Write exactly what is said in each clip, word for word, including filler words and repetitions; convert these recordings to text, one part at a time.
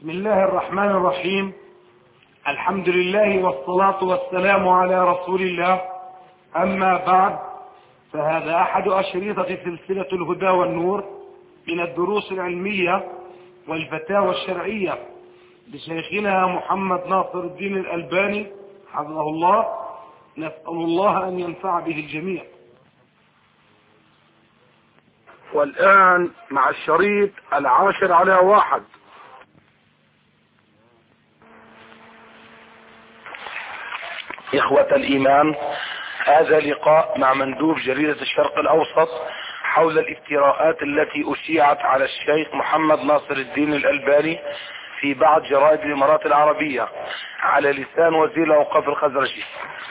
بسم الله الرحمن الرحيم. الحمد لله والصلاة والسلام على رسول الله. أما بعد، فهذا أحد أشرطة سلسلة الهدى والنور من الدروس العلمية والفتاوى الشرعية لشيخنا محمد ناصر الدين الألباني حفظه الله. نسأل الله أن ينفع به الجميع. والآن مع الشريط العاشر على واحد. إخوة الإيمان، هذا لقاء مع مندوب جريدة الشرق الأوسط حول الافتراءات التي أشيعت على الشيخ محمد ناصر الدين الألباني في بعض جرائد الإمارات العربية على لسان وزير الأوقاف الخزرجي.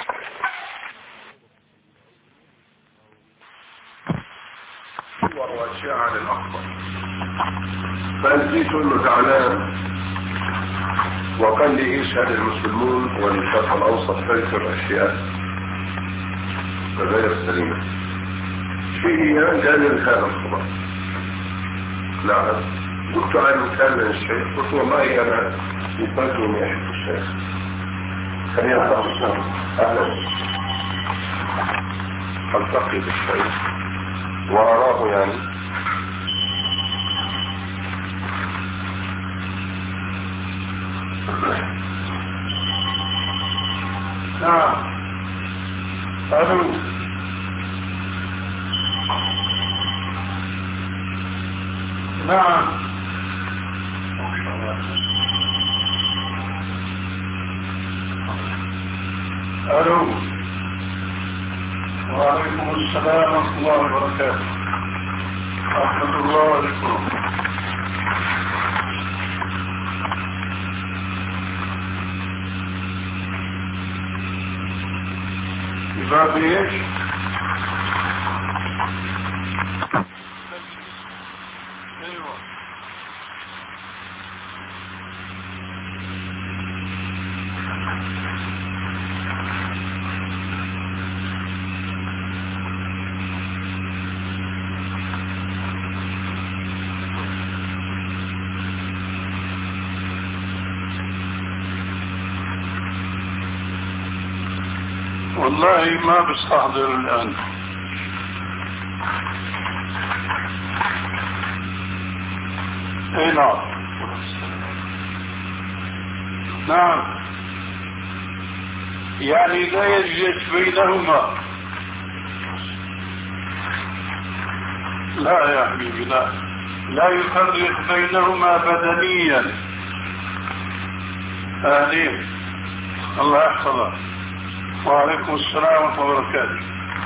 وأشياء عن الأخبار، فأنسيت أنه زعلان وقال لي إيش هذا المسلمون والشرق الأوسط تذكر أشياء غير سليمة. شيء جاني رسالة الصباح. نعم، قلت عن رسالة من الشيخ، قلت والله أنا يفضل أن يحب الشيخ. خلينا نتعرف. أهلا، ألتقي بالشيخ وأراه يعني نعم. ألو، نعم. ألو، وعليكم السلام ورحمة الله وبركاته. رحمة الله عليكم. باب ايش؟ ايوه. والله ما بستحضر الآن. اي نعم. نعم، يعني لا يوجد بينهما. لا يا حبيبي، لا لا يفرق بينهما بدنيا. اهلين، الله يحفظك. وعليكم السلام ورحمة الله وبركاته.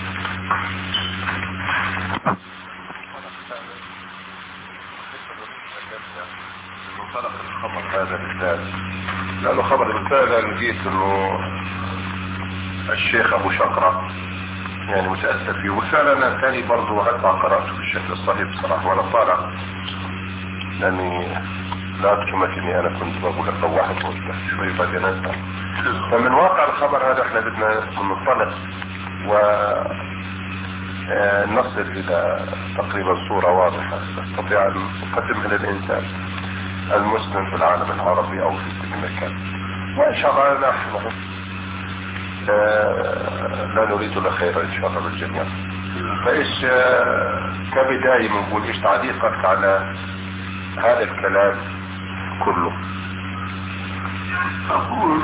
منطلق الخبر هذا بالذات، لأنه خبر بالفعل لقيت انه الشيخ ابو شقرة يعني متأثر فيه، وفعلا انا ثاني برضو حتى قرأته بالشكل الصحيح بصراحة وانا طالع، لاني لا تكمت اني انا كنت بقول لك واحد شوي بعدين انت. فمن واقع الخبر هذا احنا بدنا ننطلق ونصل الى تقريبا صورة واضحة نستطيع ان نقدمها للانسان المسلم في العالم العربي او في كل مكان، وان شاء الله نحن لا نريد الا خير ان شاء الله للجميع. فايش كبداية بنقول ايش تعليقك على هذا الكلام كله؟ أقول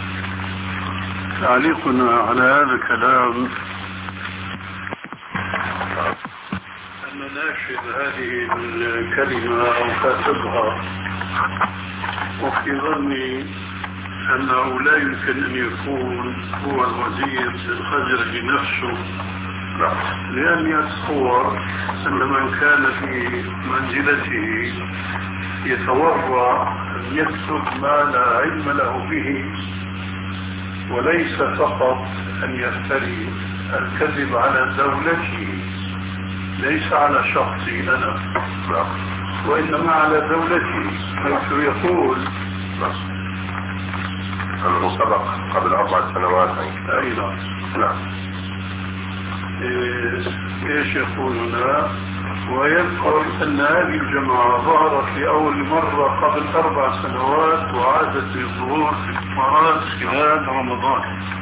تعليقنا على هذا الكلام أن ناشر هذه الكلمة أو كاتبها وفي ظني أنه لا يمكن أن يكون هو الوزير الخزرجي نفسه، لأن يتصور أن من كان في منزلته يتورع أن يكتب ما لا علم له به، وليس فقط أن يفتري الكذب على دولته، ليس على شخصي أنا وإنما على دولته، حيث يقول أنه سبق قبل أربع سنوات. أيضا نعم. إيش يقول هنا؟ ويذكر أن هذه الجماعة ظهرت لأول مرة قبل أربع سنوات وعادت للظهور في الإمارات خلال رمضان.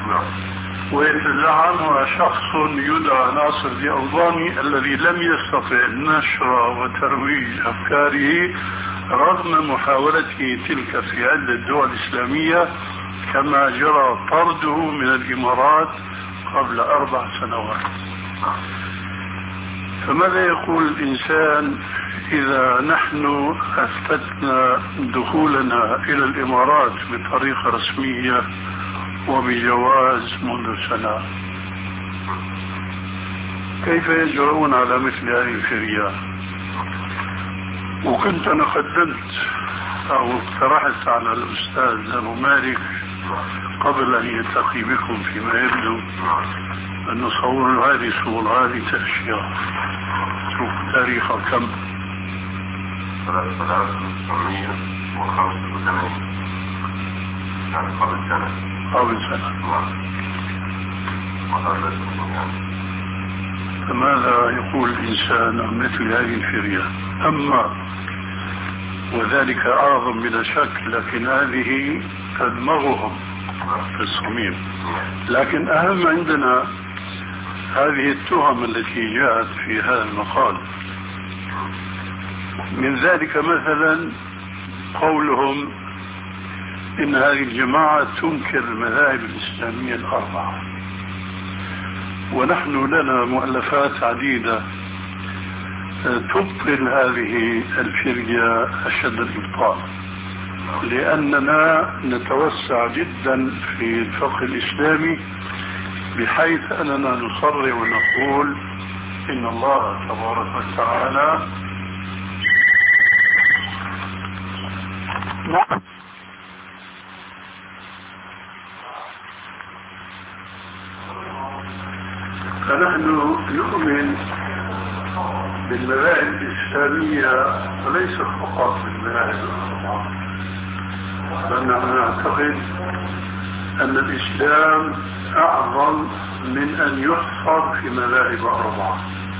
ويتزعمها شخص يدعى ناصر الأوضاني الذي لم يستطع نشر وترويج أفكاره رغم محاولته تلك في عدة دول إسلامية، كما جرى طرده من الإمارات قبل أربع سنوات. فماذا يقول الإنسان إذا نحن أثبتنا دخولنا إلى الإمارات بطريقة رسمية وبجواز منذ سنة؟ كيف يجرؤون على مثل هذه الفرية؟ وكنت أنا قدمت أو اقترحت على الأستاذ أبو مالك قبل أن يلتقي بكم فيما يبدو أن نصور هذه الصورة، هذه أشياء شوف تاريخها كم؟ ثلاثة وتسعمائة وخمسة وثمانين، يعني قبل سنة. قبل سنة. فماذا يقول الإنسان عن مثل هذه الفرية؟ أما وذلك أعظم بلا شك، لكن هذه تدمغهم في الصميم. لكن أهم عندنا هذه التهم التي جاءت في هذا المقال. من ذلك مثلا قولهم إن هذه الجماعة تنكر المذاهب الإسلامية الأربعة، ونحن لنا مؤلفات عديدة تبطل هذه الفرية أشد الإبطال، لأننا نتوسع جدا في الفقه الإسلامي بحيث أننا نصرح ونقول إن الله تبارك وتعالى نعم فنحن نؤمن بالمذاهب الإسلامية وليس فقط بالمذاهب الأربعة، بل نحن نعتقد أن الإسلام أعظم من أن يحصر في مذاهب أربعة.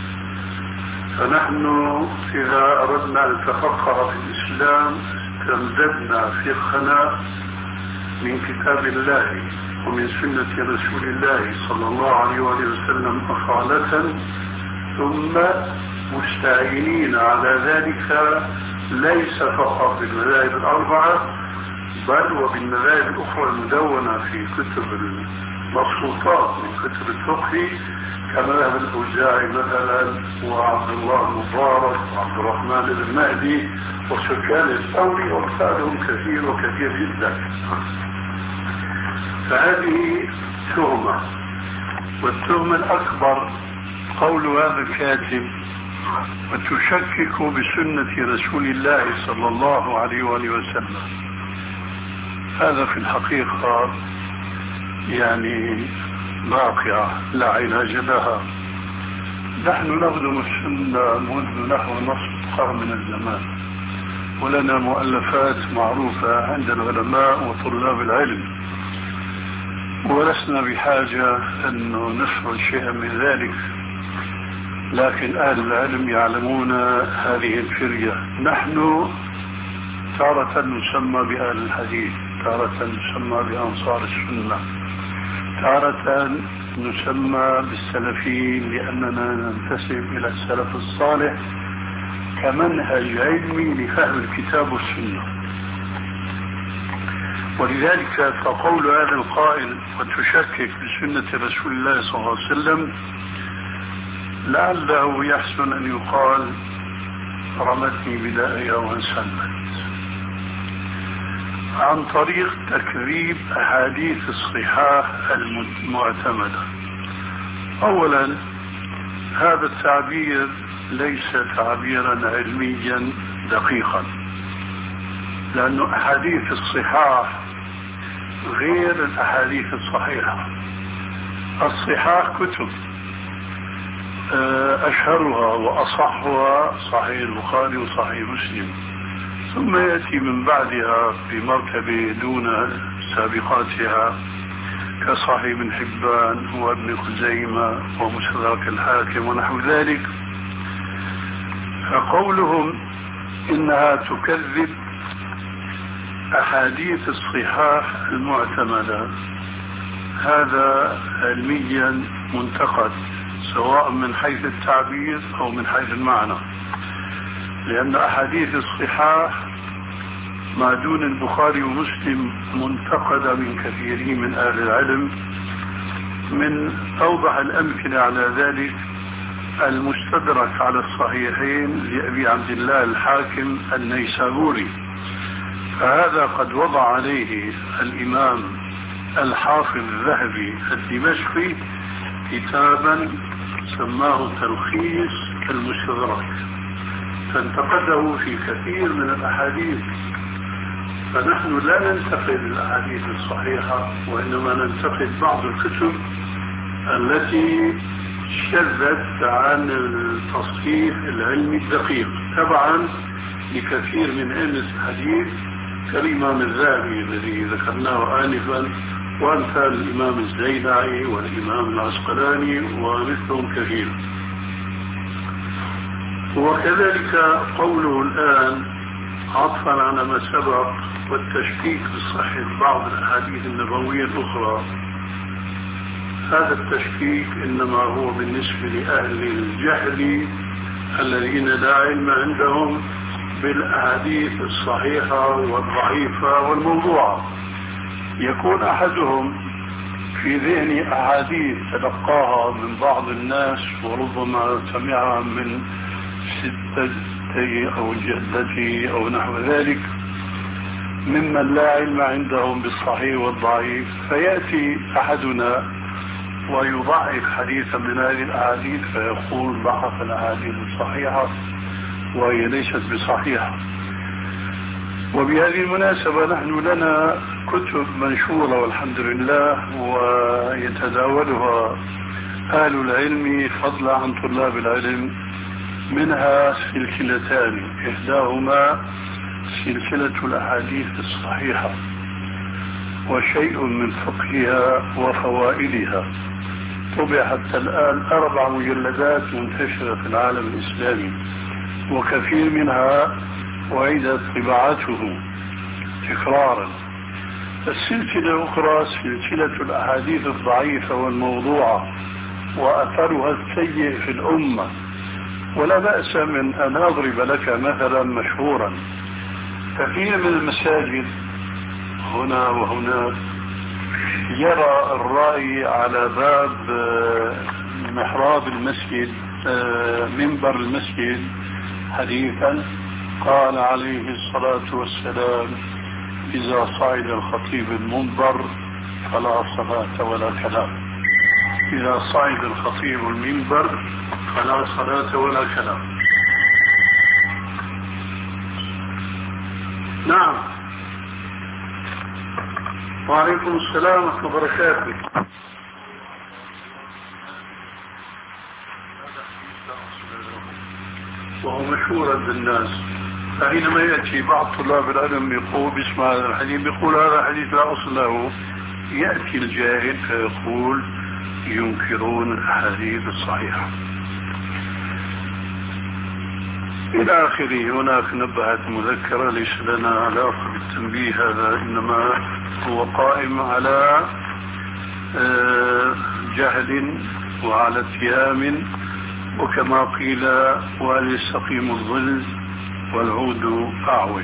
فنحن إذا أردنا أن نتفقه في الإسلام استمددنا فقهنا من كتاب الله ومن سنة رسول الله صلى الله عليه وسلم أصالة، ثم مستعينين على ذلك ليس فقط بالمذاهب الأربعة بل وبالمذاهب الأخرى المدونة في كتب المبسوطات من كتب الفقه كمذهب الأوزاعي مثلا وعبد الله المبارك وعبد الرحمن بن مهدي وسفيان الثوري وأمثالهم كثير وكثير جدا. فهذه تهمة، والتهمة الأكبر قول هذا الكاتب وتشكك بسنة رسول الله صلى الله عليه وآله وسلم. هذا في الحقيقة يعني واقعة لا علاج لها. نحن نخدم السنة منذ نحو نصف قرن من الزمان، ولنا مؤلفات معروفة عند العلماء وطلاب العلم، ولسنا بحاجة أن نفعل شيئا من ذلك. لكن أهل العلم يعلمون هذه الفرية. نحن تارة نسمى بأهل الحديث، تارة نسمى بأنصار السنة، تارة نسمى بالسلفيين لأننا ننتسب إلى السلف الصالح كمنهج علمي لفهم الكتاب والسنة. ولذلك فقول هذا القائل وتشكك بسنة رسول الله صلى الله عليه وسلم لعله يحسن أن يقال رمتني بداية وانسلمت، عن طريق تكذيب أحاديث الصحاح المعتمدة. أولا هذا التعبير ليس تعبيرا علميا دقيقا، لأن أحاديث الصحاح غير الأحاديث الصحيحة. الصحاح كتب أشهرها وأصحها صحيح البخاري وصحيح مسلم، ثم يأتي من بعدها بمرتبة دون سابقاتها كصحيح ابن حبان وابن خزيمة ومستدرك الحاكم ونحو ذلك. فقولهم إنها تكذب أحاديث الصحاح المعتمدة هذا علميا منتقد، سواء من حيث التعبير أو من حيث المعنى، لأن أحاديث الصحاح ما دون البخاري ومسلم منتقدة من كثيرين من أهل العلم. من أوضح الأمثلة على ذلك المستدرك على الصحيحين لأبي عبد الله الحاكم النيسابوري، فهذا قد وضع عليه الإمام الحافظ الذهبي الدمشقي كتابا سماه تلخيص المستدرك، فانتقده في كثير من الأحاديث. فنحن لا ننتقد الأحاديث الصحيحة، وإنما ننتقد بعض الكتب التي شذت عن التصحيح العلمي الدقيق تبعا لكثير من أئمة الحديث كالإمام الذهبي الذي ذكرناه آنفا، وأمثال الإمام الزيلعي والإمام العسقلاني ومثلهم كثير. وكذلك قوله الآن عطفا على ما سبق والتشكيك بصحة بعض الأحاديث النبوية الأخرى، هذا التشكيك إنما هو بالنسبة لأهل الجهل الذين لا علم عندهم بالأحاديث الصحيحة والضعيفة والموضوعة. يكون أحدهم في ذهن أحاديث تلقاها من بعض الناس وربما سمعها من ستته أو جدته أو نحو ذلك ممن لا علم عندهم بالصحيح والضعيف، فيأتي أحدنا ويضعف حديثا من هذه الأحاديث فيقول ضعف الأحاديث الصحيحة وهي ليست بصحيحة. وبهذه المناسبة نحن لنا كتب منشورة والحمد لله ويتداولها أهل العلم فضلا عن طلاب العلم، منها سلسلتان، إحداهما سلسلة الأحاديث الصحيحة وشيء من فقهها وفوائدها، طبع حتى الآن أربع مجلدات منتشرة في العالم الإسلامي، وكثير منها وعيدت طباعته تكرارا. السلسلة الأخرى سلسلة الأحاديث الضعيفة والموضوعة وأثرها السيء في الأمة. ولا بأس من أن أضرب لك مثلا مشهورا، كثير من المساجد هنا وهناك يرى الرأي على باب محراب المسجد منبر المسجد حديثا قال عليه الصلاة والسلام: إذا صعد الخطيب المنبر فلا صلاة ولا كلام. إذا صعد الخطيب المنبر فلا صلاة ولا كلام. نعم. وعليكم السلام ورحمة الله وبركاته. وهو مشهور عند الناس، فحينما يأتي بعض طلاب العلم يقول باسم هذا الحديث، يقول هذا الحديث لا أصل له، يأتي الجاهل فيقول ينكرون الأحاديث الصحيحة إلى آخره. هناك نبهت مذكرة ليس لنا علاقة بالتنبيه هذا، إنما هو قائم على جهل وعلى اتهام، وكما قيل وهل يستقيم الظل والعود أعوج.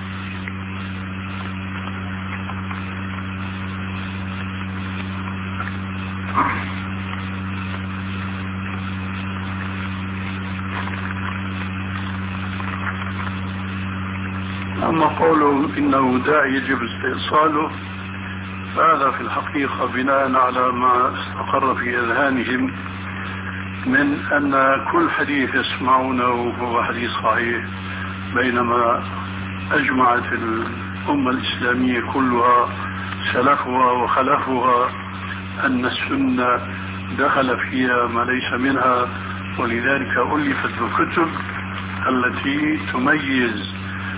أما قوله إنه داع يجب استئصاله، فهذا في الحقيقة بناء على ما استقر في أذهانهم من أن كل حديث يسمعونه هو حديث صحيح، بينما أجمعت الأمة الإسلامية كلها سلفها وخلفها أن السنة دخل فيها ما ليس منها، ولذلك ألفت الكتب التي تميز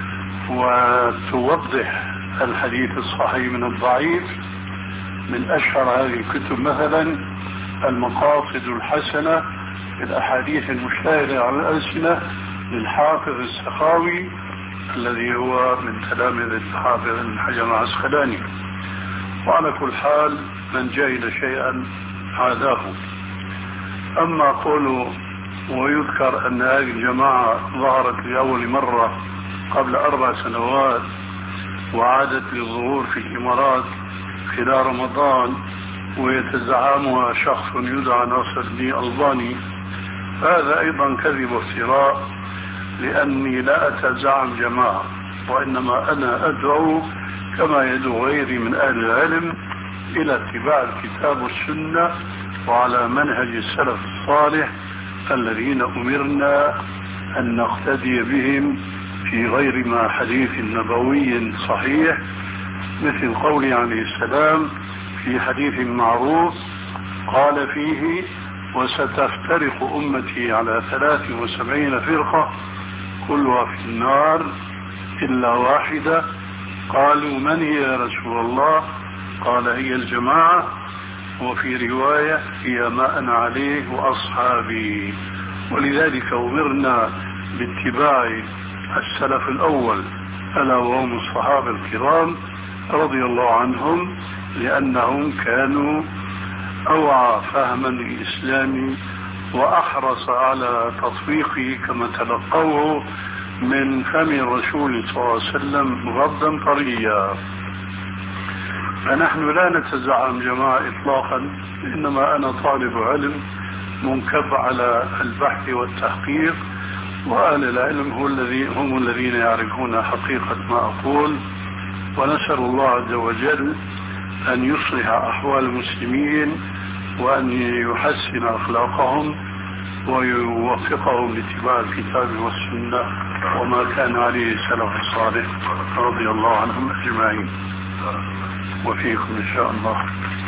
وتوضح الحديث الصحيح من الضعيف. من أشهر هذه الكتب مثلا المقاصد الحسنة في الأحاديث المشتهرة على الألسنة للحافظ السخاوي الذي هو من تلامذة الحافظ ابن حجر العسقلاني. وعلى كل حال من جهل شيئا عاداه. أما قوله ويذكر أن هذه الجماعة ظهرت لأول مرة قبل أربع سنوات وعادت للظهور في الإمارات خلال رمضان ويتزعمها شخص يدعى ناصر الدين الألباني، هذا أيضا كذب وافتراء، لأني لا أتزعم جماعة، وإنما أنا أدعو كما يدعو غيري من أهل العلم إلى اتباع الكتاب والسنة وعلى منهج السلف الصالح الذين أمرنا أن نقتدي بهم في غير ما حديث نبوي صحيح، مثل قوله عليه السلام في حديث معروف قال فيه وستفترق أمتي على ثلاث وسبعين فرقة كلها في النار إلا واحدة. قالوا من هي يا رسول الله؟ قال هي الجماعة، وفي رواية هي ما أنا عليه وأصحابي. ولذلك أمرنا باتباع السلف الأول ألا وهم الصحابة الكرام رضي الله عنهم، لأنهم كانوا أوعى فهما للإسلام وأحرص على تطبيقه كما تلقوه من فم الرسول صلى الله عليه وسلم غضا طريا. فنحن لا نتزعم جماعة إطلاقا، إنما أنا طالب علم منكب على البحث والتحقيق، وأهل العلم هو الذي هم الذين يعرفون حقيقة ما أقول. ونسأل الله عز وجل أن يصلح أحوال المسلمين وأن يحسن أخلاقهم ويوفقهم لاتباع الكتاب والسنة وما كان عليه السلف الصالح رضي الله عنهم أجمعين، وفيكم إن شاء الله.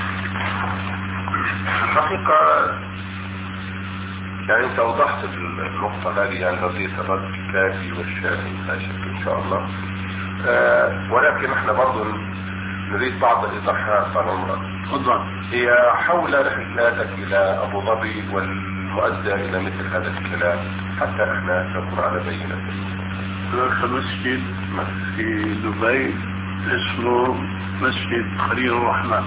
الحقيقة يعني أنت أوضحت النقطة هذه، يعني قضية الرد الكافي والشافي لا شك إن شاء الله. آه ولكن احنا برضو نريد بعض الإيضاحات عن عمرك. تفضل. هي حول رحلاتك إلى أبو ظبي والمؤدى إلى مثل هذا الكلام حتى احنا نكون على بينة. هناك مسجد في دبي اسمه مسجد خليل الرحمن،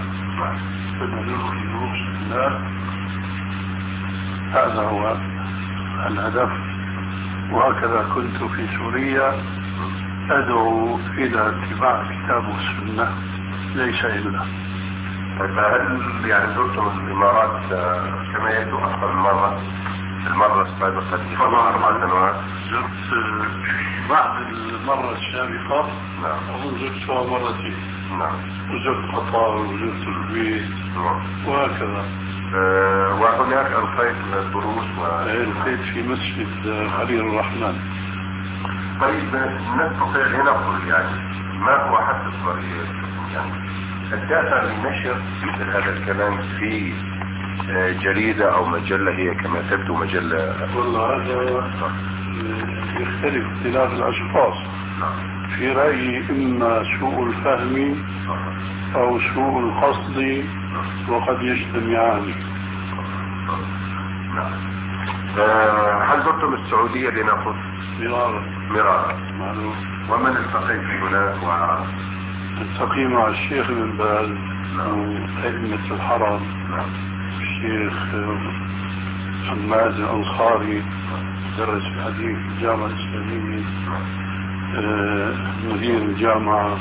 هذا هو الهدف. وهكذا كنت في سوريا أدعو إلى اتباع الكتاب والسنة ليس إلا. طيب هل يعني زرتم الإمارات كما يبدو أكثر من مرة المرة السابقة في أربع سنوات؟ زرت بعد المرة السابقة. نعم. أظن زرتها مرتين. نعم. وزرت قطر وزرت الكويت. نعم. وهكذا. أه وهناك ألقيت دروس و... ألقيت في مسجد خليل الرحمن. طيب نستطيع لنقل يعني ما هو حد الطريق يعني الدافع للنشر مثل هذا الكلام في جريدة أو مجلة هي كما تبدو مجلة؟ والله هذا يختلف اختلاف الأشخاص. في رأيي إما سوء الفهم أو سوء القصد وقد يجتمعان. هل زرتم السعودية لنأخذ؟ مرارا. مرارا. معلوم. ومن التقيت هناك؟ التقي مع الشيخ بن باز وأئمة الحرم. نعم. الشيخ حماد الأنصاري درس الحديث في الجامعة الإسلامية، آه مدير الجامعة،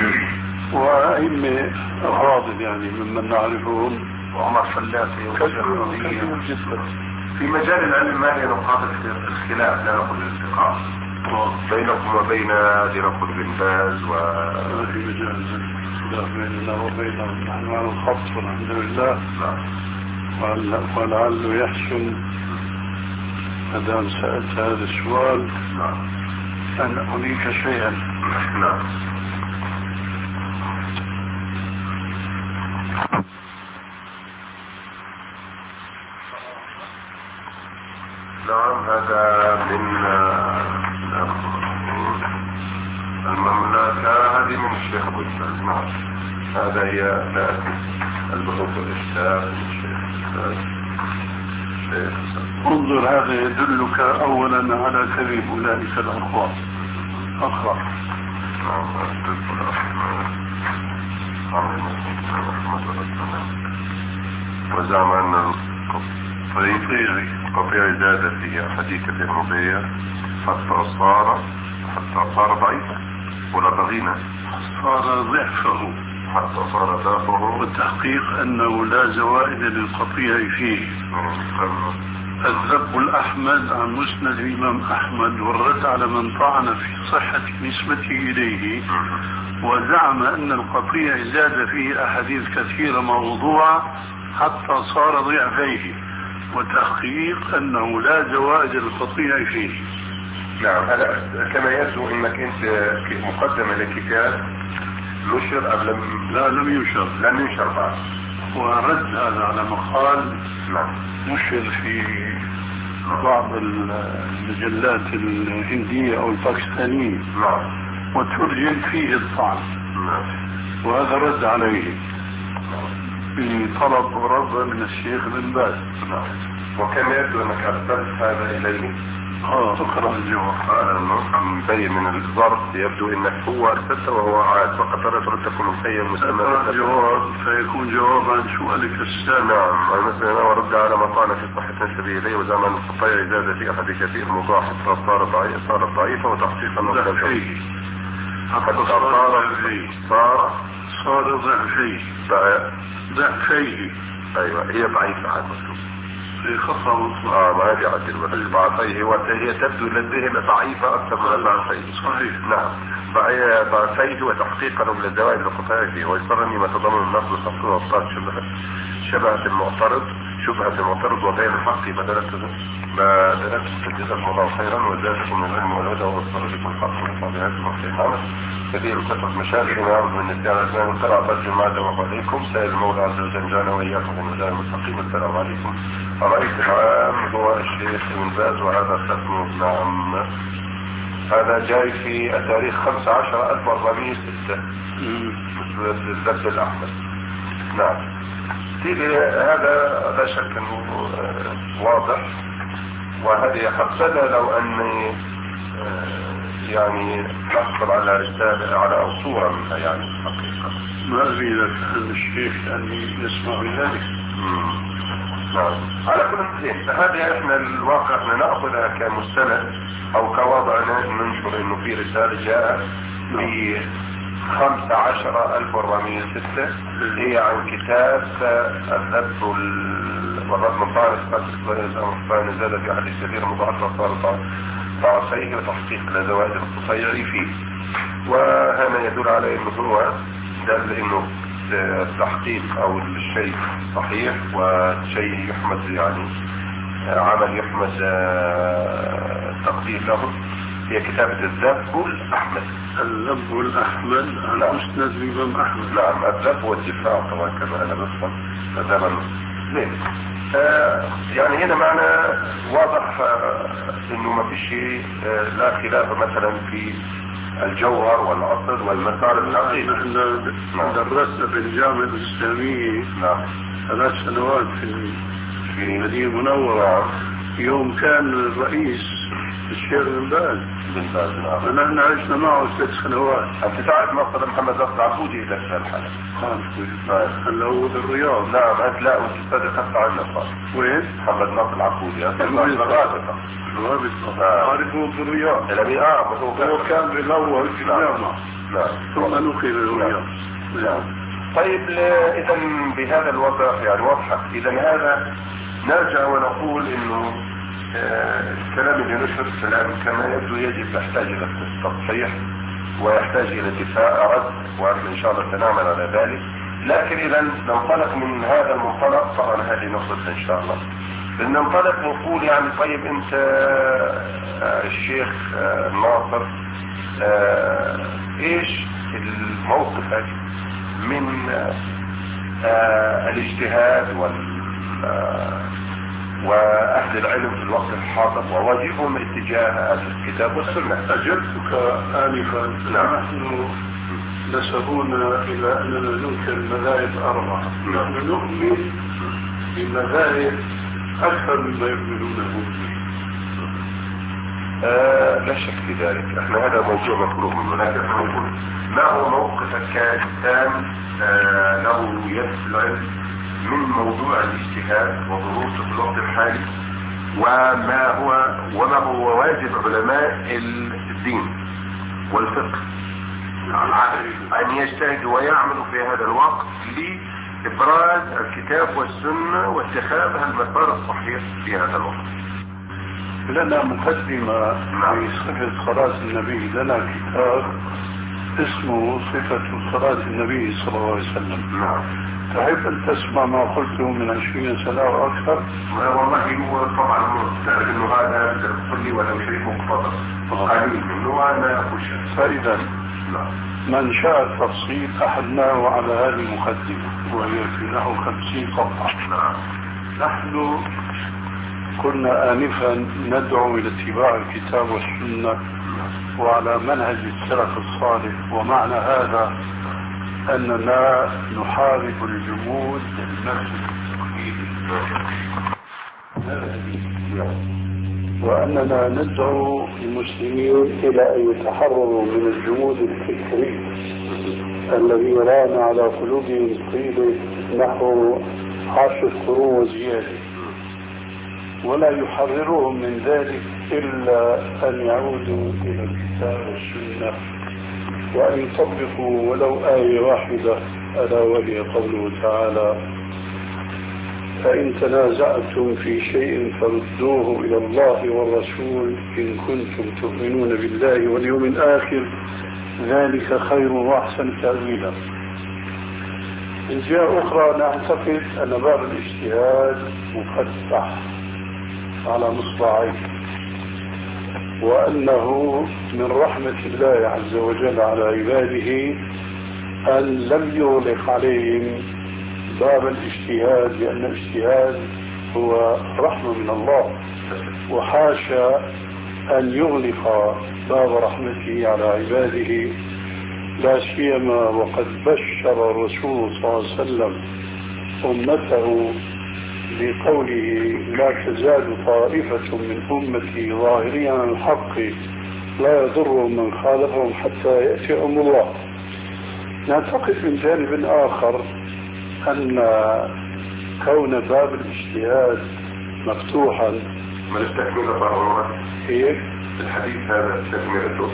وأئمة أفاضل يعني ممن نعرفهم، وعمر فلاتي كثير جدا. في مجال العلم ما هي نقاط الخلاف لا نقول الالتقاء بينكم وبين دراسة بن باز؟ و في مجال الخلاف بيننا وبينهم نحن على الخط والحمد لله. ولعله يحسن ما دام سألت هذا السؤال أن أضيف شيئا. نعم. نعم هذا من المملكة، هذه من الشيخ أبو الفاز. نعم هذا هي البحوث الإشتاق من الشيخ أبو الفاز. الشيخ. انظر هذا يدلك اولا على كذب اولئك الاخوان. اقرأ. وزعم ان القطيع زاد في حديثة المبيع حتى صار حتى صار ضعيفا ولا بغينا صار ضعفه حتى صار ضعفه، والتحقيق انه لا زوائد للقطيع فيه. الذب الأحمد عن مسند الإمام أحمد والرد على من طعن في صحة نسبته إليه، وزعم أن القطيع زاد فيه أحاديث كثيرة موضوعة حتى صار ضعفيه، وتحقيق أنه لا زوائد القطيع فيه. نعم. هذا كما يبدو أنك أنت مقدمة لكتاب نشر أم لم؟ لا لم ينشر. لم ينشر بعد. ورد هذا على مقال نعم نشر في بعض المجلات الهندية أو الباكستانية. نعم. وترجم فيه الطعن. نعم. وهذا رد عليه بطلب ورد من الشيخ بن باز. نعم. وكما يبدو أنك أرسلت هذا إليه. اه اقرأ الجواب. مبين من الظرف يبدو انك هو ارسلته وهو عاد فقط ردت تكون مسير مسمى الجواب فيكون جواب عن سؤالك السابق. نعم. مثلا ورد على ما قال في صحة نسبه اليه وزعم ان القطيع زاد في احد كثير موضوع حتى صار ضعيف صارت ضعيفة وتحقيقا ضعفيه حتى صار صار صار ضعفيه ضعفيه. ايوه هي ضعيفة عاد مكتوب في خطأ مطلق. اه ما هذه عدل بس ضعفيه وهي تبدو للذهن ضعيفة اكثر من ضعفيه. صحيح. نعم. ضعفيه وتحقيقا من الزوائد القطعية فيه ويصرني ما تضمن النقد الخطر وابطال شبهة شبهة المعترض شبهة المعترض وغير الحق بدلت بدلت جزاكم الله خيرا وزادكم من العلم والهدى والصبر لكم الحق والصابرات والخيرات كثير كثرة مشاكل ونعوذ من النسيان الأزمان وترى برج ما دوح عليكم سائل المولى عز وجل جانا وإياكم في الميزان المستقيم. السلام عليكم. الرئيس العام هو الشيخ ابن باز وهذا ختم. نعم. هذا جاي في التاريخ خمسة عشر ألف وأربعمائة وستة الذب الأحمد. نعم. هذا لا شك أنه واضح وهذه حسنا لو أني يعني نحصل على رسالة على أو صورة منها يعني حقيقة. ما أريد أن الشيخ أن يسمع بذلك. نعم. على كل حال هذه احنا الواقع احنا نأخذها كمستند او كوضع ننشر انه في رسالة جاء في خمسة عشر ألف وأربعمائة وستة هي عن كتاب الذب والرد من طارق فان زاد في احد الكثير مضاعفة صار ضعفيه وتحقيق لزوائد القطيع فيه. وهذا يدل على انه هو دل انه التحقيق او الشيء صحيح وشيء يحمد يعني عمل يحمد تقدير له. هي كتابة الذب الأحمد. الذب الأحمد عن مسند الإمام أحمد. نعم. الذب والدفاع طبعا كما أنا بفهم هذا ليه آه يعني هنا معنى واضح آه إنه ما في شيء آه لا خلاف مثلا في الجوهر والعصر والمسار العقيدة. نحن درسنا في الجامعة الإسلامية نعم ثلاث سنوات في في المدينة المنورة. يوم كان الرئيس الشيخ بن باز بن باز نعم. ونحن عشنا معه ثلاث سنوات. أنت تعرف مصر محمد نصر عبودي إلى الحالة هلا هو بالرياض. نعم. أنت لا وتستاذ خط عنا وين؟ محمد نصر العبودي الرابطة الرابطة عارفه بالرياض. اه هو كان بالأول في الجامعة. نعم. ثم نقل الرياض. نعم. طيب إذا بهذا الوضع يعني واضحة. إذا هذا نرجع ونقول إنه آه الكلام اللي نشر الكلام كما يبدو يجب يحتاج إلى التصحيح ويحتاج إلى دفاع رد وإن إن شاء الله سنعمل على ذلك. لكن إذا ننطلق من هذا المنطلق طبعا هذه نقطة إن شاء الله ننطلق نقول يعني طيب أنت آه الشيخ آه ناصر آه إيش الموقف من آه الاجتهاد وال آه وأهل العلم في الوقت الحاضر وواجبهم اتجاه الكتاب والسنة. أجبتك آنفا. نعم. نحن نسبونا إلى أننا ننكر المذاهب أربعة. نحن نؤمن بمذاهب أكثر مما يبذلونه. آه لا شك في ذلك. احنا هذا موضوع مفروغ منه، لكن نقول ما هو موقفك كإنسان آه له يد من موضوع الاجتهاد وظروفه في الوقت الحالي، وما هو وما هو واجب علماء الدين والفقه أن يجتهد ويعمل في هذا الوقت لإبراز الكتاب والسنة واتخاذ المسار الصحيح في هذا الوقت؟ لنا مقدمة في صفة صلاة النبي، لنا كتاب اسمه صفة صلاة النبي صلى الله عليه وسلم. نعم. تحب أن تسمع ما قلته من عشرين سنة أو أكثر؟ والله هو طبعا تعرف أنه هذا يقول لي ولا شيء مقتضى قليل منه وأنا أخش. فإذا من شاء التفصيل أحدناه على هذه المقدمة وهي في نحو خمسين صفحة. نعم. نحن كنا آنفا ندعو إلى اتباع الكتاب والسنة وعلى منهج السلف الصالح، ومعنى هذا أننا نحارب الجمود للنفس وأننا ندعو المسلمين إلى أن يتحرروا من الجمود الفكري الذي يرانا على قلوبهم طيلة نحو عشر قرون وزيادة، ولا يحررهم من ذلك إلا أن يعودوا إلى الكتاب والسنة وأن يطبقوا ولو آية واحدة، ألا وهي قوله تعالى: فإن تنازعتم في شيء فردوه إلى الله والرسول إن كنتم تؤمنون بالله واليوم الآخر ذلك خير وأحسن تأويلا. من جهة أخرى نعتقد أن باب الاجتهاد مفتح على مصراعيه، وأنه من رحمة الله عز وجل على عباده أن لم يغلق عليهم باب الاجتهاد، لأن الاجتهاد هو رحمة من الله، وحاشا أن يغلق باب رحمته على عباده، لا سيما وقد بشر الرسول صلى الله عليه وسلم أمته بقوله: لا تزال طائفة من أمتي ظاهرين على الحق لا يضر من خالفهم حتى يأتي أمر الله. نعتقد من جانب آخر أن كون باب الاجتهاد مفتوحا من استكمل طبعا هيك الحديث هذا تكملته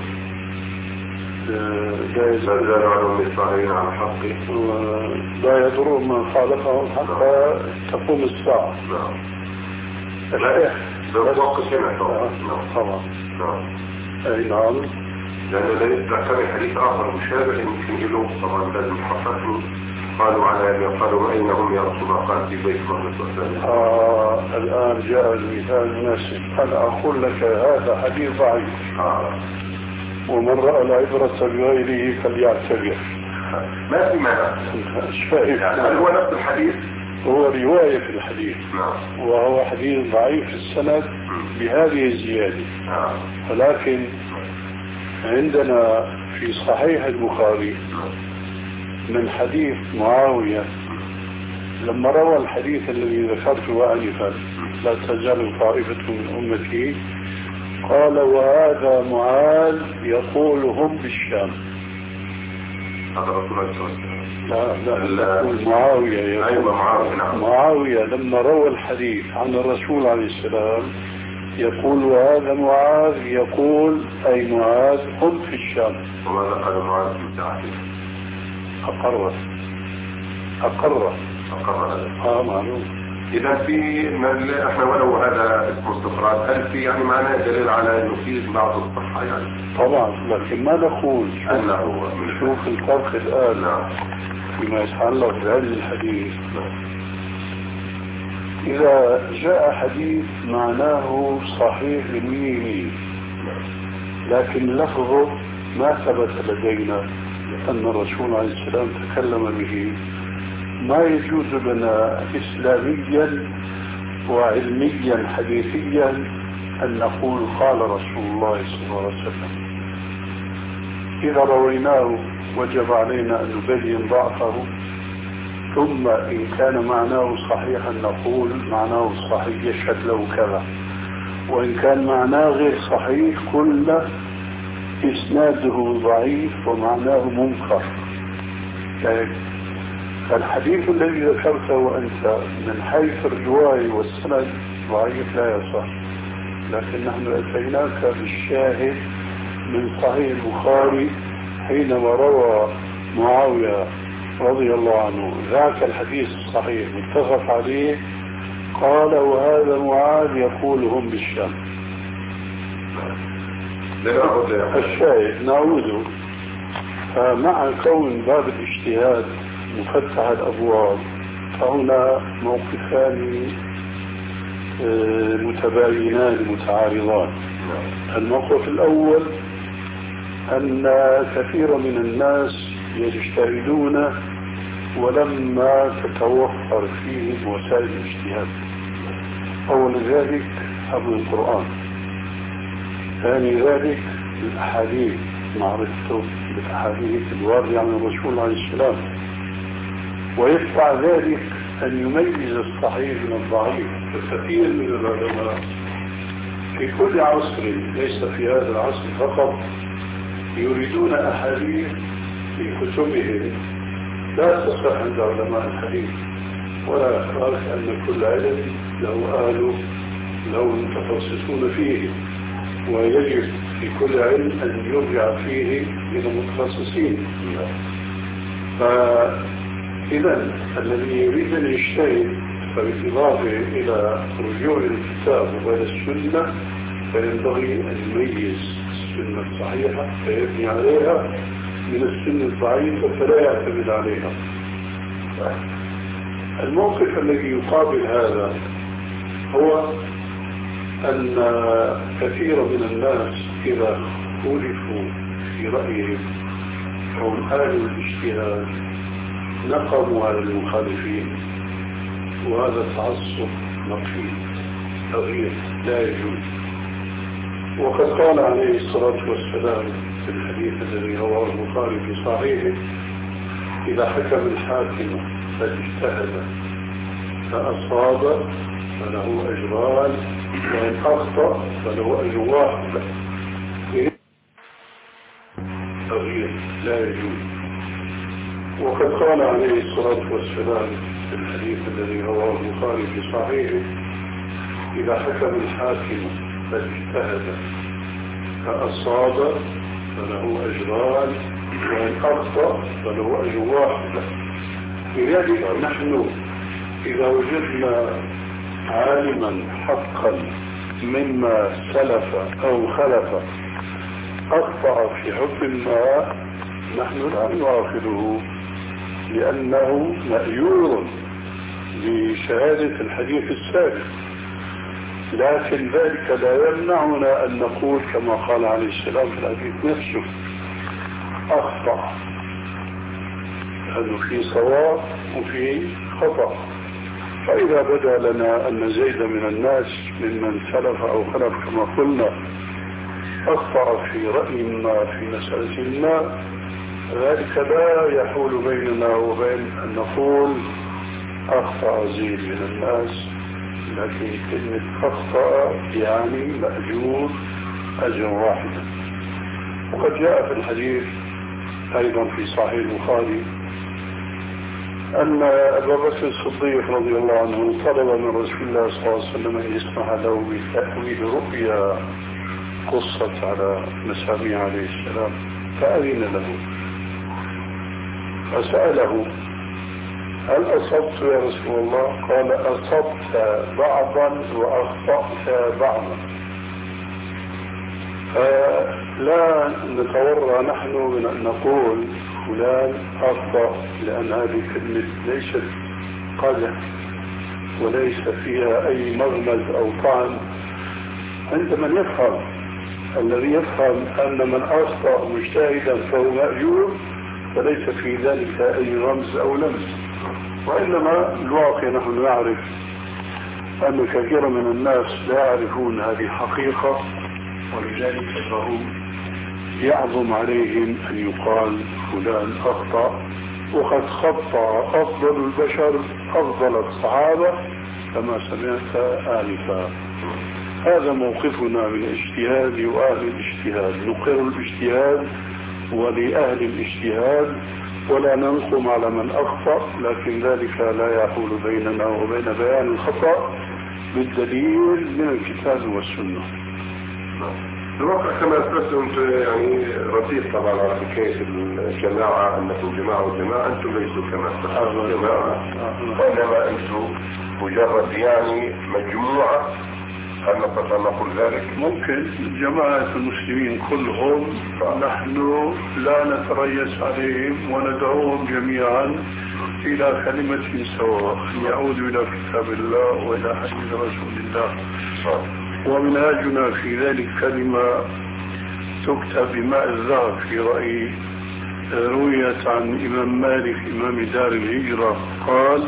لا يزال على الظاهرين على الحق لا يضر من خالفهم حتى تقوم الساعة. نعم. الشيخ بالوقت هنا طبعا. نعم. أي نعم. لأن ذكر حديث آخر مشابه يمكن له طبعا لازم يحققني. قالوا على قالوا أين هم يا رسول الله؟ قال في بيت الله وسلم. آه الآن جاء المثال المناسب. أنا أقول لك هذا حديث ضعيف. آه. ومن رأى العبرة بغيره فليعتبر. ما في معنى. شايف يعني هو نفس الحديث. هو رواية في الحديث. نعم. وهو حديث ضعيف السند بهذه الزيادة. نعم. ولكن عندنا في صحيح البخاري من حديث معاوية لما روى الحديث الذي ذكرته آنفا: لا تزال طائفة من أمتي، قال: وهذا معاذ يقول هم بالشام. هذا رسول الله صلى الله عليه وسلم. لا لا يقول معاوية يقول أيوة معاوية. نعم. معاوية لما روى الحديث عن الرسول عليه السلام يقول: وهذا معاذ يقول أي معاذ هم في الشام. وماذا قال معاذ في التعافي؟ أقر أقر أقر هذا. آه معلوم. إذا في احنا ولو هذا اسمه استفراد، هل في يعني معناه دليل على انه في بعض الصحة يعني؟ طبعا، لكن ما نقول انه شوف الفرق الآن. نعم. فيما يتعلق بهذا الحديث. إذا جاء حديث معناه صحيح للميمي لكن لفظه ما ثبت لدينا أن الرسول عليه السلام تكلم به، ما يجوز لنا إسلاميا وعلميا حديثيا أن نقول قال رسول الله صلى الله عليه وسلم. إذا رويناه وجب علينا أن نبين ضعفه، ثم إن كان معناه صحيحا نقول معناه الصحيح يشهد له كذا، وإن كان معناه غير صحيح قلنا إسناده ضعيف ومعناه منكر. فالحديث الذي ذكرته أنت من حيث الرواية والسند ضعيف لا يصح، لكن نحن أتيناك بالشاهد من صحيح البخاري حينما روى معاوية رضي الله عنه ذاك الحديث الصحيح متفق عليه، قال وهذا معاذ يقول هم بالشام. الشاهد نعود، فمع كون باب الاجتهاد مفتح الأبواب فهنا موقفان متباينان متعارضان. الموقف الأول أن كثير من الناس يجتهدون ولما تتوفر فيهم وسائل الاجتهاد. أول ذلك حفظ القرآن، ثاني ذلك الأحاديث، معرفته بالأحاديث الواردة عن الرسول عليه السلام، ويدفع ذلك أن يميز الصحيح من الضعيف. فكثير من العلماء في كل عصر ليس في هذا العصر فقط يريدون أحاديث في كتبهم لا تصح عند علماء الحديث، ولا يخاف أن كل علم له أهل له متخصصون فيه، ويجب في كل علم أن يرجع فيه إلى متخصصين. فإذا الذي يريد أن يجتهد فبالإضافة إلى رجوع الكتاب وإلى السنة فينبغي أن يميز السنة الصحيحة فيبني عليها من السنة الضعيفة فلا يعتمد عليها. الموقف الذي يقابل هذا هو أن كثير من الناس إذا خولفوا في رأيهم هم أهل الاجتهاد نقموا على المخالفين، وهذا تعصب نقيض تغيير لا يجوز. وقد قال عليه الصلاة والسلام في الحديث الذي رواه البخاري في صحيحه: إذا حكم الحاكم فاجتهد فأصاب فله أجران وإن أخطأ فله أجر واحد. تغيير لا يجوز. وقد قال عليه الصلاة والسلام في الحديث الذي رواه البخاري في صحيحه: إذا حكم الحاكم فاجتهد فأصاب فله أجران وإن أخطأ فله أجر واحد. لذلك نحن إذا وجدنا عالما حقا مما سلف أو خلف أخطأ في حكم ما نحن لا نؤاخذه لأنه مأجور بشهادة الحديث السابق، لكن ذلك لا يمنعنا أن نقول كما قال عليه السلام في الحديث نفسه: أخطأ، لأنه في صواب وفي خطأ. فإذا بدا لنا أن زيد من الناس ممن سلف أو خلف كما قلنا أخطأ في رأي ما في مسألة ما، ذلك لا يحول بيننا وبين أن نقول أخطأ زيد من الناس، لكن كلمة أخطأ يعني مأجور أجر واحدا. وقد جاء في الحديث أيضا في صحيح البخاري أن أبا بكر الصديق رضي الله عنه طلب من رسول الله صلى الله عليه وسلم أن يسمح له بتأويل رؤيا قصت على مسامع عليه السلام، فأذن له فسأله: هل أصبت يا رسول الله؟ قال: أصبت بعضا وأخطأت بعضا. فلا نتورع نحن من أن نقول فلان أخطأ، لأن هذه كلمة ليست قدح وليس فيها أي مغمز أو طعن عند من يفهم. الذي يفهم أن من أخطأ مجتهدا فهو مأجور فليس في ذلك أي رمز أو لمس، وإنما الواقع نحن نعرف أن كثير من الناس لا يعرفون هذه الحقيقة، ولذلك فهم يعظم عليهم أن يقال فلان أخطأ وقد خطى أفضل البشر أفضل الصحابة كما سمعت آنفا. هذا موقفنا من الاجتهاد وأهل الاجتهاد، نقر الاجتهاد ولأهل الاجتهاد ولا ننقم على من أخطأ، لكن ذلك لا يحول بيننا وبين بيان الخطأ بالدليل من الكتاب والسنة. الواقع كما أثبتم يعني رصيد طبعا على حكاية الجماعة، أنكم جماعة والجماعة، أنتم ليسوا كما أثبتم جماعة، وإنما أنتم مجرد يعني مجموعة، هل نستطيع أن نقول ذلك؟ ممكن جماعة المسلمين كلهم نحن لا نتريث عليهم وندعوهم جميعا إلى كلمة سواء يعود إلى كتاب الله وإلى حديث رسول الله، ومنهاجنا في ذلك كلمة تكتب بماء الذهب في رأيي، رويت عن إمام مالك إمام دار الهجرة قال: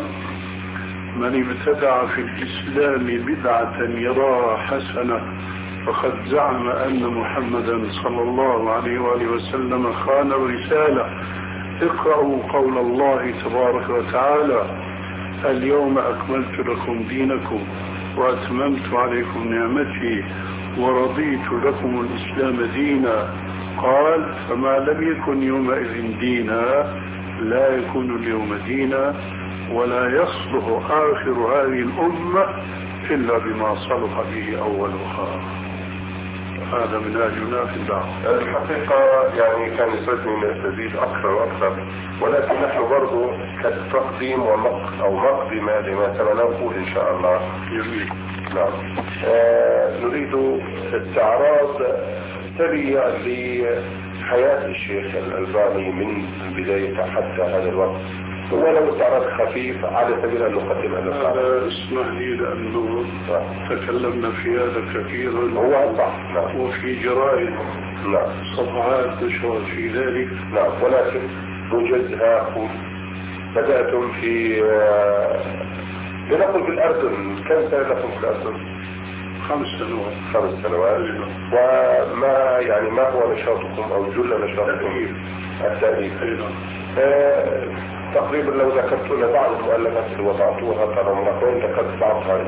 من ابتدع في الإسلام بدعة يراها حسنة فقد زعم أن محمدا صلى الله عليه وآله وسلم خان الرسالة. اقرأوا قول الله تبارك وتعالى: اليوم أكملت لكم دينكم وأتممت عليكم نعمتي ورضيت لكم الإسلام دينا. قال: فما لم يكن يومئذ دينا لا يكون اليوم دينا، ولا يصلح آخر هذه الأمة إلا بما صلح به أولها. هذا منهاجنا في الدعوة. الحقيقة يعني كان يسعدني أن أستزيد أكثر وأكثر، ولكن نحن برضو كالتقديم ومق أو مقدمة لما سنقول إن شاء الله. جميل. نعم. آه نريد استعراض سريع لحياة الشيخ الألباني من بداية حتى هذا الوقت، ولو استعراض خفيف على سبيل أن نقدم هذا. هذا اسمح لي لأنه تكلمنا في هذا كثيرا، هو صح. نعم. وفي جرائد نعم صفحات نشرت في ذلك. نعم، ولكن نوجدها. بدأتم في لنقل في الأردن، كم سنة لكم في الأردن؟ خمس سنوات. خمس سنوات. وما يعني ما هو نشاطكم أو جل نشاطكم؟ التأليف. آه تقريبا لو ذكرت لنا بعض المؤلفات اللي وضعتوها ترى مرتين ذكرت بعضها.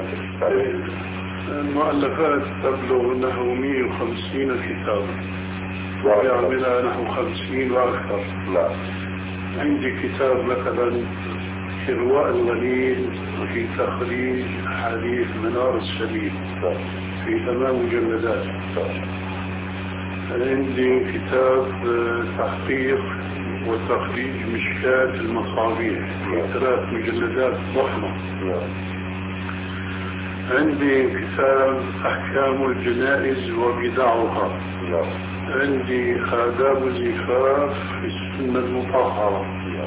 المؤلفات تبلغ نحو مئة وخمسين كتابا ويعملها نحو خمسين وأكثر. نعم. عندي كتاب مثلا إرواء الغليل في تخريج حديث منار السبيل في ثمان مجلدات. عندي كتاب تحقيق وتخريج مشكات المصابيح في ثلاث مجلدات ضخمة. عندي كتاب أحكام الجنائز وبدعها. عندي آداب الزفاف في السنة المطهرة.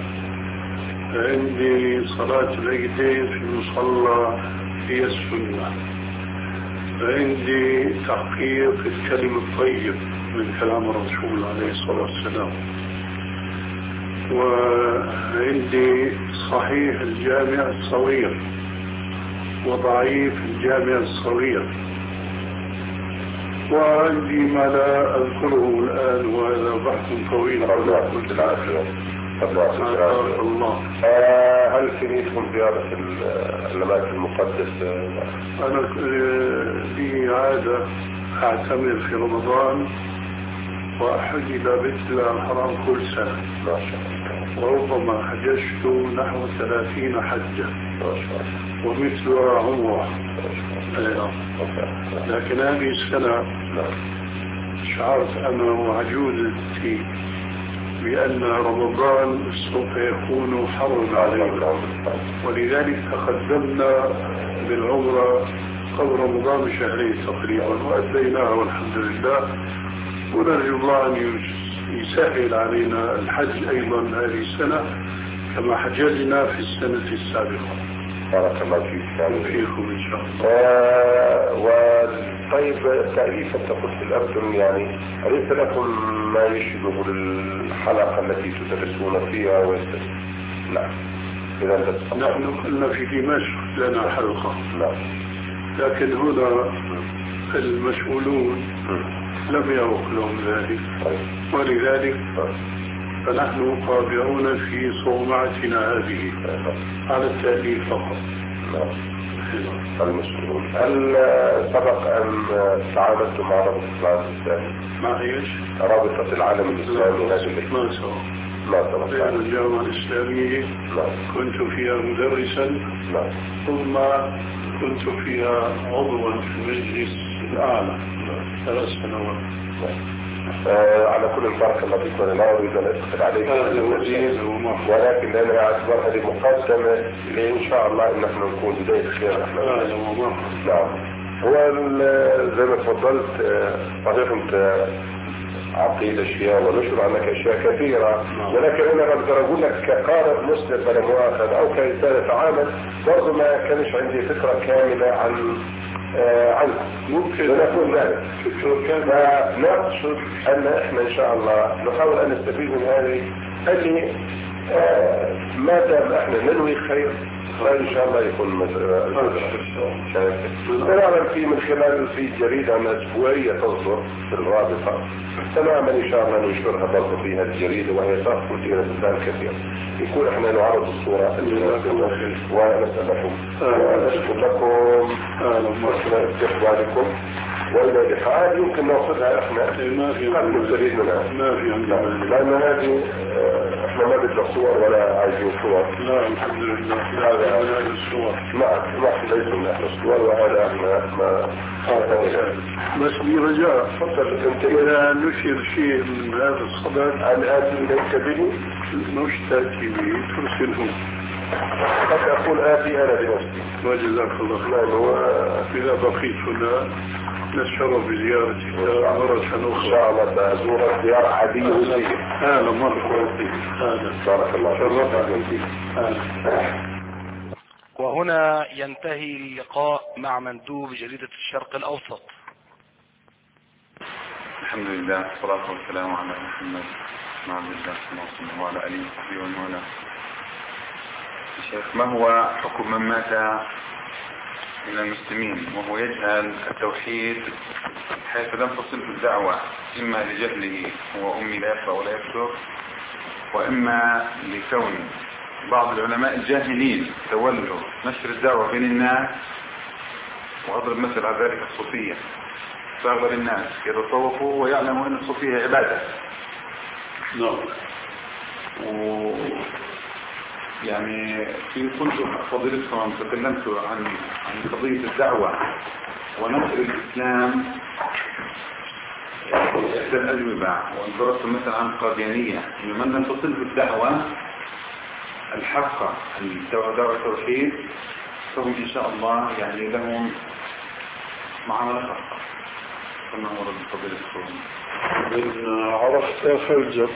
عندي صلاة العيدين في المصلى هي السنة. عندي تحقيق الكلم الطيب من كلام الرسول عليه الصلاة والسلام. وعندي صحيح الجامع الصغير وضعيف الجامع الصغير. وعندي ما لا أذكره الآن وهذا بحث طويل. الله. آه هل سنيتكم زيارة الأماكن المقدسة؟ أنا لي عادة أعتمر في رمضان وأحج إلى بيت الله الحرام كل سنة. ما شاء الله. وربما حججت نحو ثلاثين حجة. ما شاء الله. ومثلها عمرة. لكن هذه السنة شعرت أنا وعجوزتي بأن رمضان سوف يكون حرا علينا، ولذلك تقدمنا بالعمرة قبل رمضان بشهرين تقريبا وأديناها والحمد لله، ونرجو الله أن يسهل علينا الحج أيضا هذه السنة كما حججنا في السنة السابقة. بارك الله فيك. فيكم إن شاء الله. آه وطيب تأليف التقص في الأردن يعني أليس لكم ما يشبه الحلقة التي تدرسون فيها ويست... لا إذا نحن كنا في دمشق لنا حلقة. لا. لكن هنا المسؤولون لم يرق لهم ذلك. طيب. ولذلك فنحن قادرون في صومعتنا هذه على التأليف فقط. المسؤولون هل سبق أن تعاملتم مع رابطة العالم الإسلامي؟ مع ايش؟ رابطة العالم الإسلامي هذه ما سبق. لا سبق. في الجامعة الإسلامية كنت فيها مدرسا، لا. ثم كنت فيها عضوا في المجلس الأعلى ثلاث سنوات. آه على كل البركة الله فيكم. لا أريد أن أدخل عليك ولكن أنا أعتبر هذه مقدمة لإن شاء الله أن نحن نكون بداية خير. نعم. هو زي ما تفضلت صحيح أنت عقيدة أشياء ونشر عنك أشياء كثيرة، ولكن أنا أقدر أقول لك كقارئ مسلم ولا مؤاخذ أو كإنسان يتعامل برضه ما كانش عندي فكرة كاملة عن آه عنكم. ممكن نقول ذلك. فنقصد أن إحنا إن شاء الله نحاول أن نستفيد من هذه اللي آه ما دام إحنا ننوي خير فإن شاء الله يكون نعلم في من خلال في جريدة أسبوعية تصدر في الرابطة تماما إن شاء الله ننشرها برضه في هذه الجريدة وهي تأخذ فيها بلدان كثير. يكون إحنا نعرض الصورة ونسألكم ونشكر لكم وحسن استقبالكم وإلى لقاء يمكن نأخذها إحنا قد نستفيد منها. ما في عندنا لأن هذه إحنا ما بدنا صور ولا عايزين صور. لا الحمد لله. هذا هذا الصور. نعم نحن ليس من أهل الصور وهذا إحنا ما بس برجاء فضل أنت إذا نشر شيء من هذا الصدد الآتي إليك به مش تأتي به ترسله. قد أقول آتي أنا بنفسي. وجزاك الله خير. إذا بقيت هنا نتشرف بزيارتك مرة أخرى. إن شاء الله سأزورك زيارة عادية وزية. هذا مرة هذا بارك الله شرفت. وهنا ينتهي اللقاء مع مندوب جريدة الشرق الأوسط. الحمد لله والصلاة والسلام على محمد مع عبد الله صلى الله عليه وسلم وعلى آله وصحبه ومن والاه. شيخ، ما هو حكم من مات من المسلمين وهو يجهل التوحيد حيث لم تصله الدعوة إما لجهله هو أمي لا يقرأ ولا يكتب، وإما لكون بعض العلماء الجاهلين تولوا نشر الدعوة بين الناس، وأضرب مثل على ذلك الصوفية، فأغلب الناس يتصوفوا ويعلموا أن الصوفية عبادة. نعم. و يعني في كنت فضيلتكم تكلمت عن عن قضية الدعوة ونشر الإسلام إحدى الأجوبة، وانظرت مثلا عن قاديانية إن من لم تصله الدعوة الحقة دعوة التوحيد فهم إن شاء الله يعني لهم معاملة خاصة. كما هو رب فضيلتكم. إن عرفت فالجب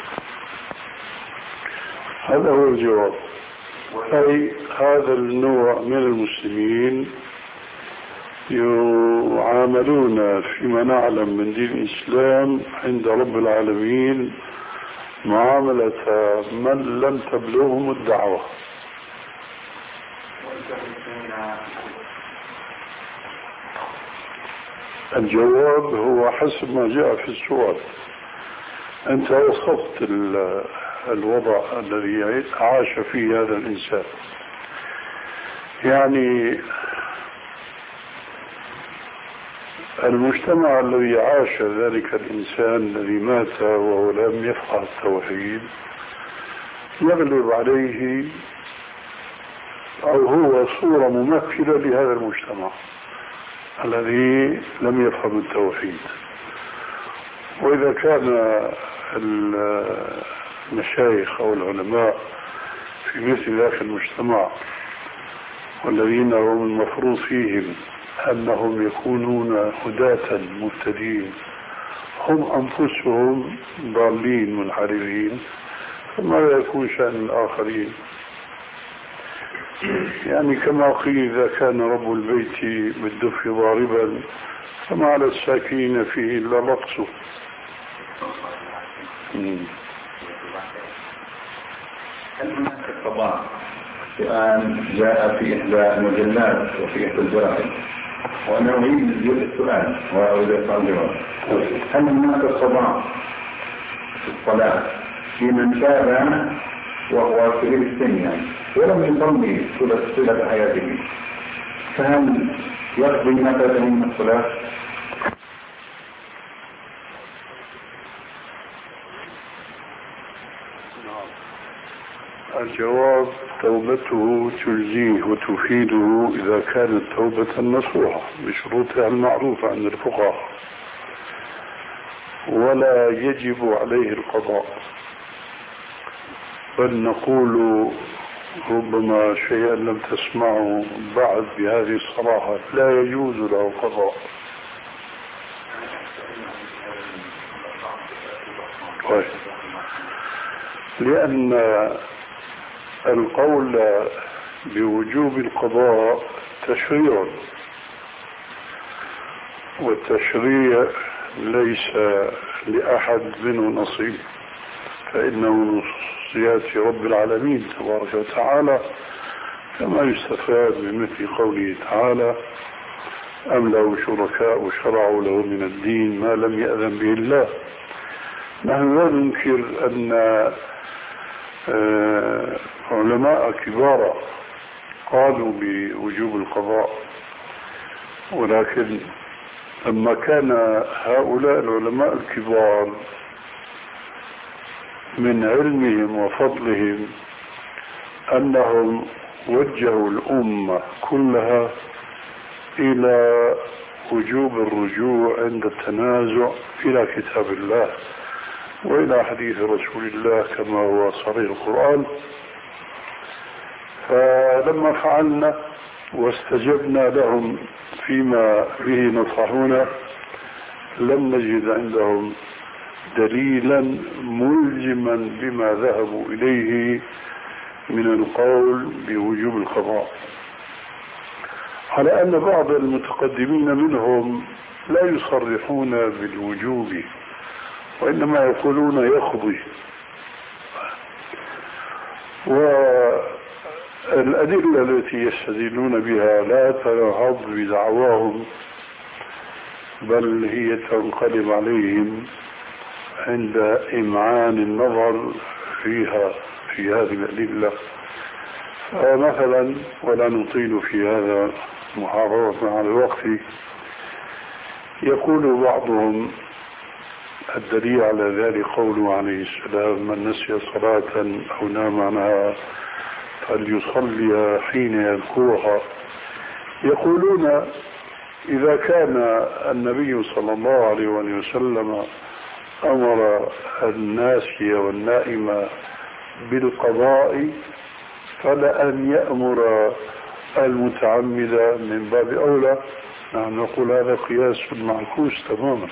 هذا هو الجواب. أي هذا النوع من المسلمين يعاملون فيما نعلم من دين الإسلام عند رب العالمين معاملة من لم تبلغهم الدعوة. الجواب هو حسب ما جاء في السؤال. أنت وصفت الوضع الذي عاش فيه هذا الإنسان. يعني المجتمع الذي عاش ذلك الإنسان الذي مات وهو لم يفقه التوحيد يغلب عليه أو هو صورة ممثلة لهذا المجتمع الذي لم يفهم التوحيد. وإذا كان المشايخ أو العلماء في مثل ذاك المجتمع والذين هم المفروض فيهم أنهم يكونون هداة مهتدين هم أنفسهم ضالين منحرفين، فماذا يكون شأن الآخرين؟ يعني كما قيل إذا كان رب البيت بالدف ضاربا فما على الساكنين فيه إلا لقصه. هل هناك قضاء؟ سؤال جاء في إحدى المجلات وفي إحدى الجرائد وأنا أريد السؤال وأريد الجواب. هل هناك قضاء في الصلاة في من تاب وهو كبير السن يعني ولم يصلي صلة حياته، فهل يقضي ما فات من الصلاة؟ الجواب: توبته تجزيه وتفيده إذا كانت توبة نصوحة بشروطها المعروفة عند الفقهاء، ولا يجب عليه القضاء، بل نقول ربما شيئا لم تسمعه بعد بهذه الصراحة: لا يجوز له القضاء. طيب. لأن القول بوجوب القضاء تشريع، والتشريع ليس لأحد منه نصيب، فإنه من خصوصيات رب العالمين تبارك وتعالى، كما يستفاد من مثل قوله تعالى: أم له شركاء شرعوا له من الدين ما لم يأذن به الله. نحن لا ننكر أن علماء كبار قالوا بوجوب القضاء، ولكن لما كان هؤلاء العلماء الكبار من علمهم وفضلهم أنهم وجهوا الأمة كلها إلى وجوب الرجوع عند التنازع إلى كتاب الله وإلى حديث رسول الله كما هو صريح القرآن، فلما فعلنا واستجبنا لهم فيما به نصحونا لم نجد عندهم دليلا ملزما بما ذهبوا إليه من القول بوجوب القضاء، على أن بعض المتقدمين منهم لا يصرحون بالوجوب وإنما يقولون يقضي. والأدلة التي يستدلون بها لا تنهض بدعواهم، بل هي تنقلب عليهم عند إمعان النظر فيها في هذه الأدلة. مثلا، ولا نطيل في هذا محاضرة على الوقت، يقول بعضهم الدليل على ذلك قوله عليه السلام: من نسي صلاة أو نام عنها فليصلي حين يذكرها. يقولون إذا كان النبي صلى الله عليه وسلم أمر الناسي والنائم بالقضاء فلأن يأمر المتعمد من باب أولى. نحن نقول هذا قياس معكوس تماما،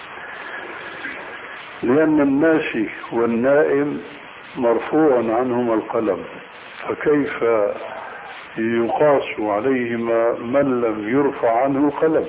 لأن الناسي والنائم مرفوع عنهما القلم، فكيف يقاس عليهما من لم يرفع عنه القلم؟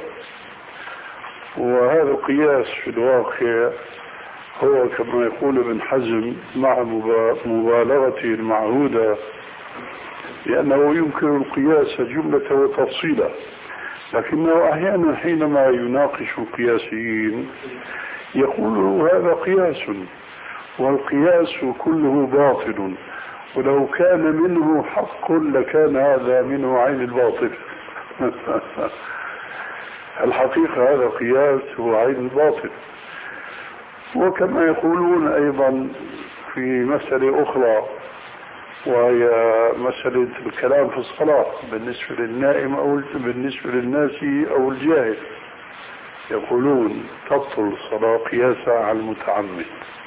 وهذا القياس في الواقع هو كما يقول ابن حزم مع مبالغته المعهودة، لأنه ينكر القياس جملة وتفصيلا، لكنه أحيانا حينما يناقش القياسيين يقول هذا قياس، والقياس كله باطل، ولو كان منه حق لكان هذا منه عين الباطل. الحقيقة هذا قياس هو عين الباطل. وكما يقولون أيضا في مسألة أخرى، وهي مسألة الكلام في الصلاة بالنسبة للنائم أو بالنسبة للناس أو الجاهل، يقولون تبطل الصلاة قياسا على المتعمد.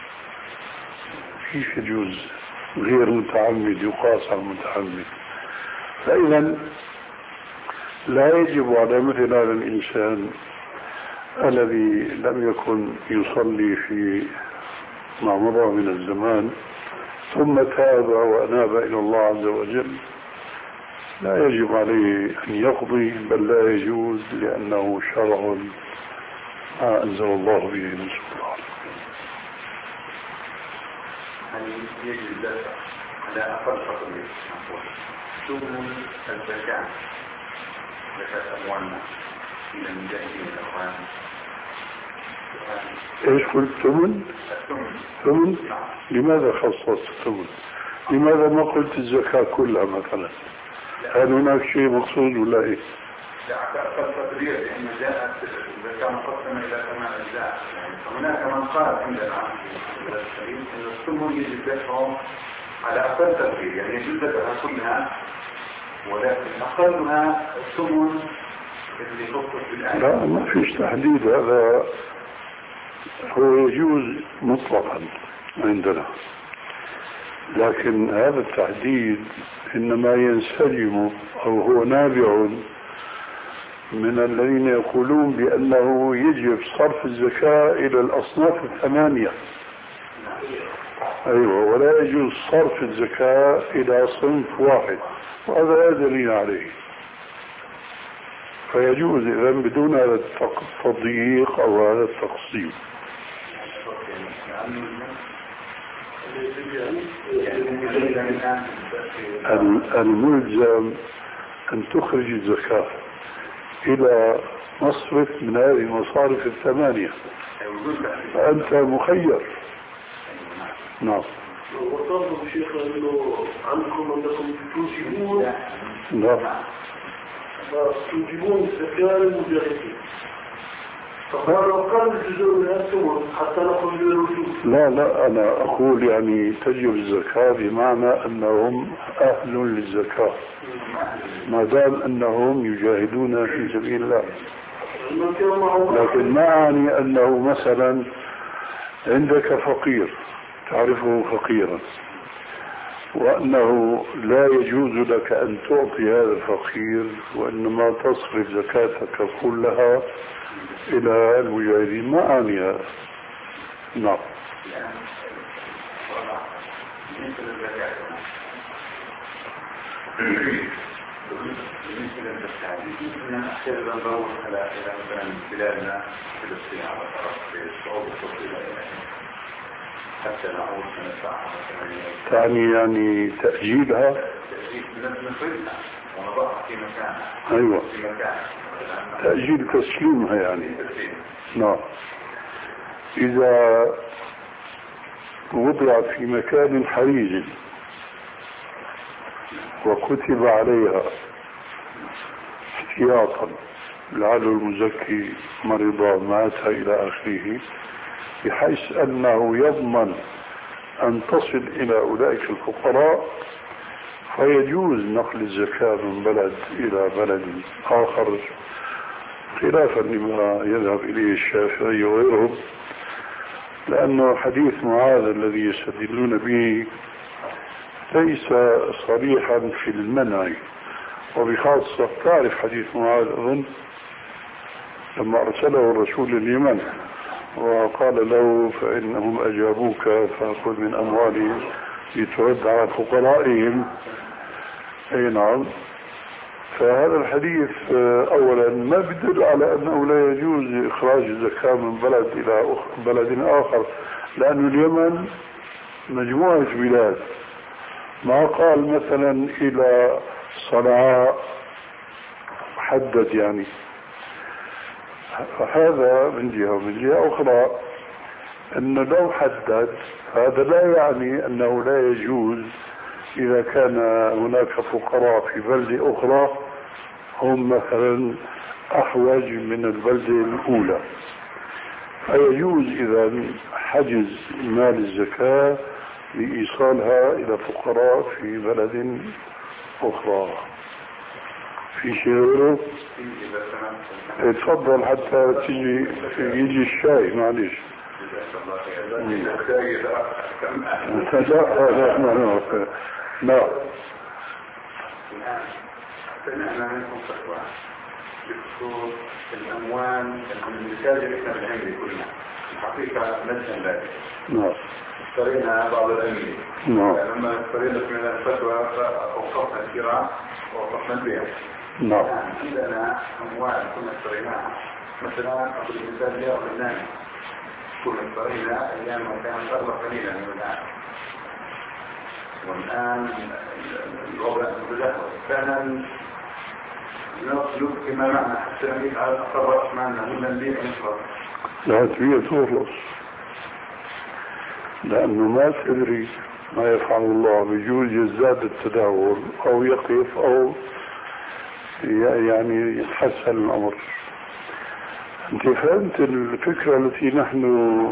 كيف يجوز غير متعمد يقاس على المتعمد؟ فإذا لا يجب على مثل هذا الإنسان الذي لم يكن يصلي في ما مضى من الزمان ثم تاب وأناب إلى الله عز وجل، لا يجب عليه أن يقضي، بل لا يجوز، لأنه شرع ما أنزل الله به من سلطان. هل يجب الدفع على أقل تقدير ثم الزكاة زكاة أموالنا إلى المجاهدين الأخوان؟ ايش قلت ثمن؟ ثمن؟ لماذا خصصت الثمن؟ لماذا ما قلت الزكاة كلها مثلا؟ هل هناك شيء مقصود ولا ايه؟ لا التقدير لأن جاءت الزكاة مقسمة إلى ثمان أجزاء، هناك من قال عندنا أن الثمن يجب دفعه على أقل تقدير، يعني يجب دفعها كلها، ولكن أقلها الثمن اللي خصص بالآية. لا ما فيش تحديد، هذا هو يجوز مطلقا عندنا، لكن هذا التحديد إنما ينسجم أو هو نابع من الذين يقولون بأنه يجب صرف الزكاة إلى الأصناف الثمانية. أيوة، ولا يجوز صرف الزكاة إلى صنف واحد، وهذا لا دليل عليه. فيجوز إذا بدون هذا التضييق أو هذا التقسيم. الملزم أن تخرج الزكاة إلى مصرف من هذه المصارف الثمانية، فأنت مخير. نعم. وطالب الشيخ أنه عنكم أنكم توجبون نعم توجبون الزكاة للمجاهدين، فقالوا قال الجزء من الثمن حتى نخرج للرجوع. لا لا أنا أقول يعني تجب الزكاة بمعنى أنهم أهل للزكاة ما دام أنهم يجاهدون في سبيل الله، لكن ما أعني أنه مثلا عندك فقير تعرفه فقيرا وأنه لا يجوز لك أن تعطي هذا الفقير، وإنما تصرف زكاتك كلها إلى المجاهدين، ما أعني هذا. نعم. بالنسبة للتحديد نحتاج أن ندور على مثلا بلادنا فلسطين على طرف الصعوبة التصوير حتى نعود سنة تعني يعني تأجيلها؟ تأجيل نفرزها ونضعها في مكانها. أيوة، في مكانها، تأجيل تسليمها يعني. نعم. إذا وضعت في مكان حريز وكتب عليها احتياطا لعل المزكي مرض مات إلى آخره، بحيث أنه يضمن أن تصل إلى أولئك الفقراء، فيجوز نقل الزكاة من بلد إلى بلد آخر، خلافا لما يذهب إليه الشافعي وغيرهم، لأنه حديث معاذ الذي يستدلون به ليس صريحا في المنع، وبخاصة تعرف حديث معاذ أظن لما أرسله الرسول لليمن وقال له فإنهم أجابوك فأخذ من أموالهم لترد على فقرائهم. أي نعم. فهذا الحديث أولا ما بدل على أنه لا يجوز إخراج الزكاة من بلد إلى بلد آخر، لأن اليمن مجموعة بلاد، ما قال مثلا إلى صنعاء حدد يعني. هذا من جهة، ومن جهة أخرى أنه لو حدد هذا لا يعني أنه لا يجوز إذا كان هناك فقراء في بلدة أخرى هم مثلا أحوج من البلدة الأولى، فيجوز إذا حجز مال الزكاة لإيصالها إلى فقراء في بلد أخرى. في شيء غيره؟ اتفضل حتى تيجي يجي الشاي. معلش. لا لا لا لا سمعنا منكم فتوى بخصوص الأموال المتاجر إحنا بالعمري كلنا الحقيقة مجن ذلك. نعم. اشترينا بعض العمري. نعم. لما اشترينا من الفتوى أوقفنا الشراء وأوقفنا البيع. نعم. عندنا أموال كنا اشتريناها مثلا أقول المثال جاء لبنان كنا اشترينا أيام ما كانت أغلى قليلا من الآن، والآن الوضع متدهور فعلا نسلك كما معنى حتى نبيع على الأقرب معنا من نبيع ونشرب العتبية تخلص، لأنه ما تدري ما يفعل الله، بيجوز يزداد التداول أو يقف أو يعني يتحسن الأمر. أنت فهمت الفكرة التي نحن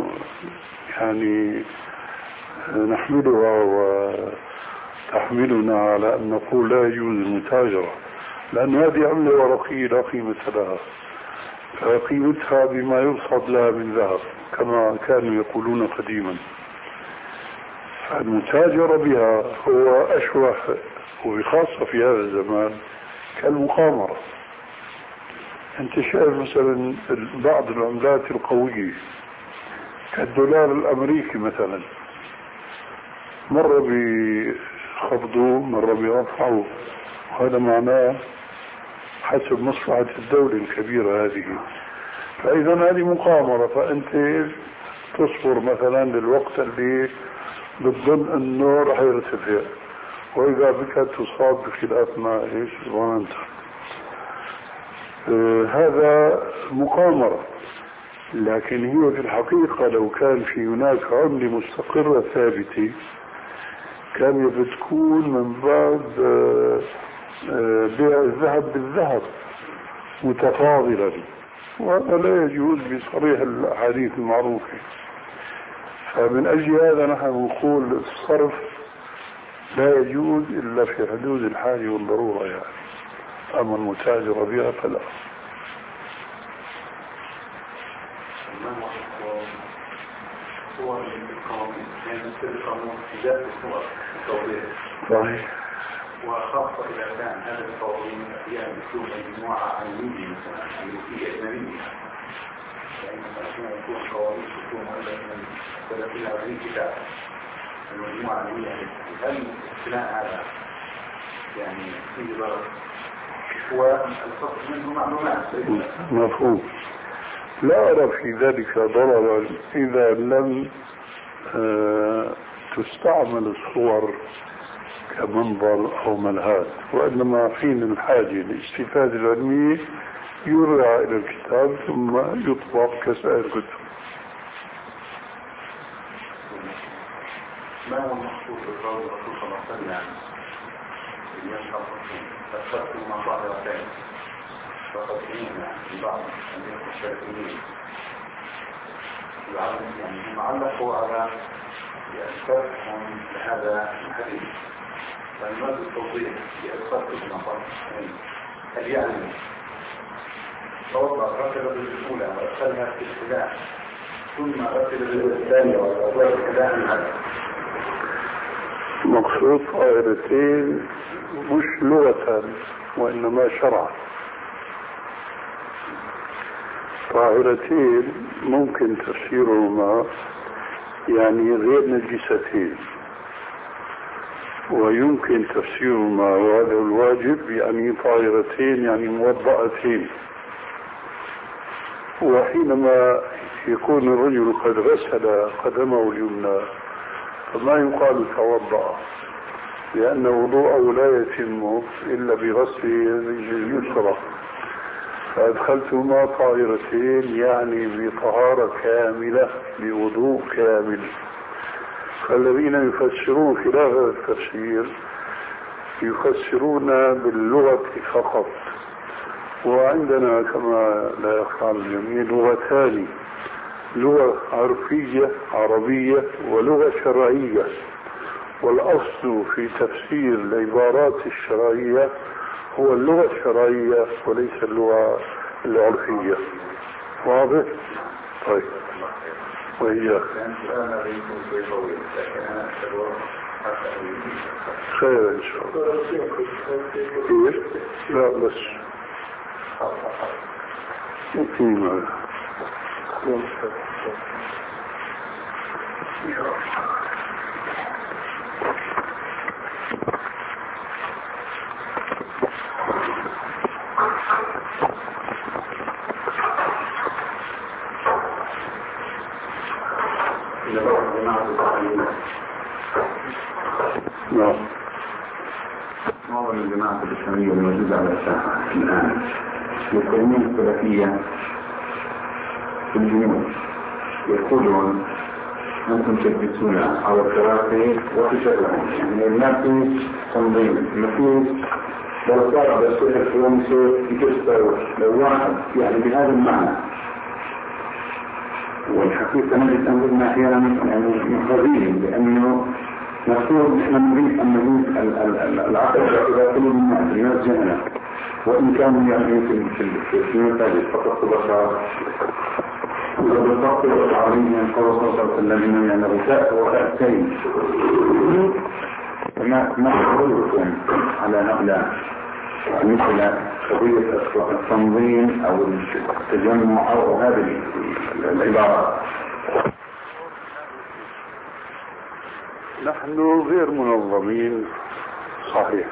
يعني نحملها وتحملنا على أن نقول لا يجوز المتاجرة، لأن هذه عملة ورقية لا قيمة لها، فقيمتها بما يرصد لها من ذهب كما كانوا يقولون قديما. المتاجرة بها هو أشبه وبخاصة في هذا الزمان كالمقامرة. أنت شايف مثلا بعض العملات القوية كالدولار الأمريكي مثلا، مرة بيخفضوه مرة بيرفعوه، وهذا معناه حسب مصلحة الدولة الكبيرة هذه. فإذا هذه مقامرة، فأنت تصبر مثلا للوقت اللي بتظن أنه رح يرتفع، وإذا بك تصاب بخلاف ما إيش ظننت. آه هذا مقامرة، لكن هي في الحقيقة لو كان في هناك عملة مستقرة ثابتة كان بتكون من باب آه آه بيع الذهب بالذهب متفاضلا، وهذا لا يجوز بصريح الأحاديث المعروفة. فمن أجل هذا نحن نقول الصرف لا يجوز إلا في حدود الحاجة والضرورة يعني، أما المتاجرة بها فلا. صور القوانين يعني مثل القانون إيجاد الصور التوضيح صحيح، وخاصة إذا كان هذا القوانين فيها مثل مجموعة عمودية مثلا عمودية أجنبية، يعني مثلا يكون قوانين تكون مؤلفة من ثلاثين أربعين كتاب المجموعة عمودية، هل الاستثناء هذا يعني فيه ضرر والفصل منه معلومات؟ مفهوم. لا أرى في ذلك ضررا إذا لم آه تستعمل الصور كمنظر أو ملهات، وإنما حين الحاجة للاستفادة العلمية يرجع إلى الكتاب ثم يطبق كسائر الكتب. ما هو المقصود بالقول الرسول صلى الله عليه وسلم ينشر فاستغفر ما ظاهرتين فقد إينا في بعض الشافعيين يعني هم علقوا على شرحهم لهذا الحديث، فالمراد التوضيح بأسفار كل نظر هل يعني توضع ركب بالأولى وأدخلها في الخلاف ثم ركب بالثانية وأدخلها في الخلاف؟ مقصود طائرتين مش لغة وإنما شرعا. طائرتين ممكن تفسيرهما يعني غير نجستين، ويمكن تفسيرهما وهذا الواجب يعني طائرتين يعني موضعتين. وحينما يكون الرجل قد غسل قدمه اليمنى فما يقال توضأ، لأن وضوءه لا يتم إلا بغسل اليسرى، فأدخلتهما طائرتين يعني بطهارة كاملة بوضوء كامل. فالذين يفسرون خلاف التفسير يفسرون باللغة فقط، وعندنا كما لا يخفى على الجميع لغتان، لغة عرفية عربية ولغة شرعية، والأصل في تفسير العبارات الشرعية هو اللغة الشرعية وليس اللغة العرفية. واضح؟ طيب وإياك خير إن شاء الله. كيف؟ لا بس إيمان نعم. معظم الجماعات الإسلامية الموجودة على الساحة الآن يكونون السلفية في الجنود يقولون أنتم تجلسون على الكراسي وتشغلون، يعني ما في تنظيم، ما في دراسات بس يحكون شيء يكسر لو واحد يعني بهذا المعنى. والحقيقة نجد أننا أحيانا يعني محرجين، لأنه نقول نحن نريد أن نريد العقل إلى كل الناس الناس جهنة، وإن كانوا يعني في في المثال فقط بشر وبالضبط العربية قال صلى الله عليه وسلم يعني غثاء وغثين. ما ما حضوركم على هؤلاء مثل قضية التنظيم أو التجمع أو هذه العبارات؟ نحن غير منظمين صحيح،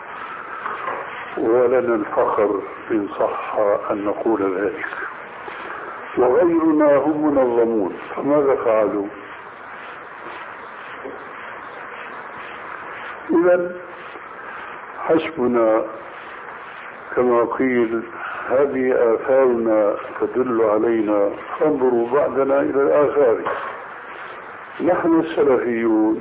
ولنا الفخر إن صح أن نقول ذلك، وغيرنا هم منظمون. فماذا فعلوا؟ إذن حسبنا كما قيل هذه آثارنا تدل علينا، فانظروا بعدنا إلى الآثار. نحن السلفيون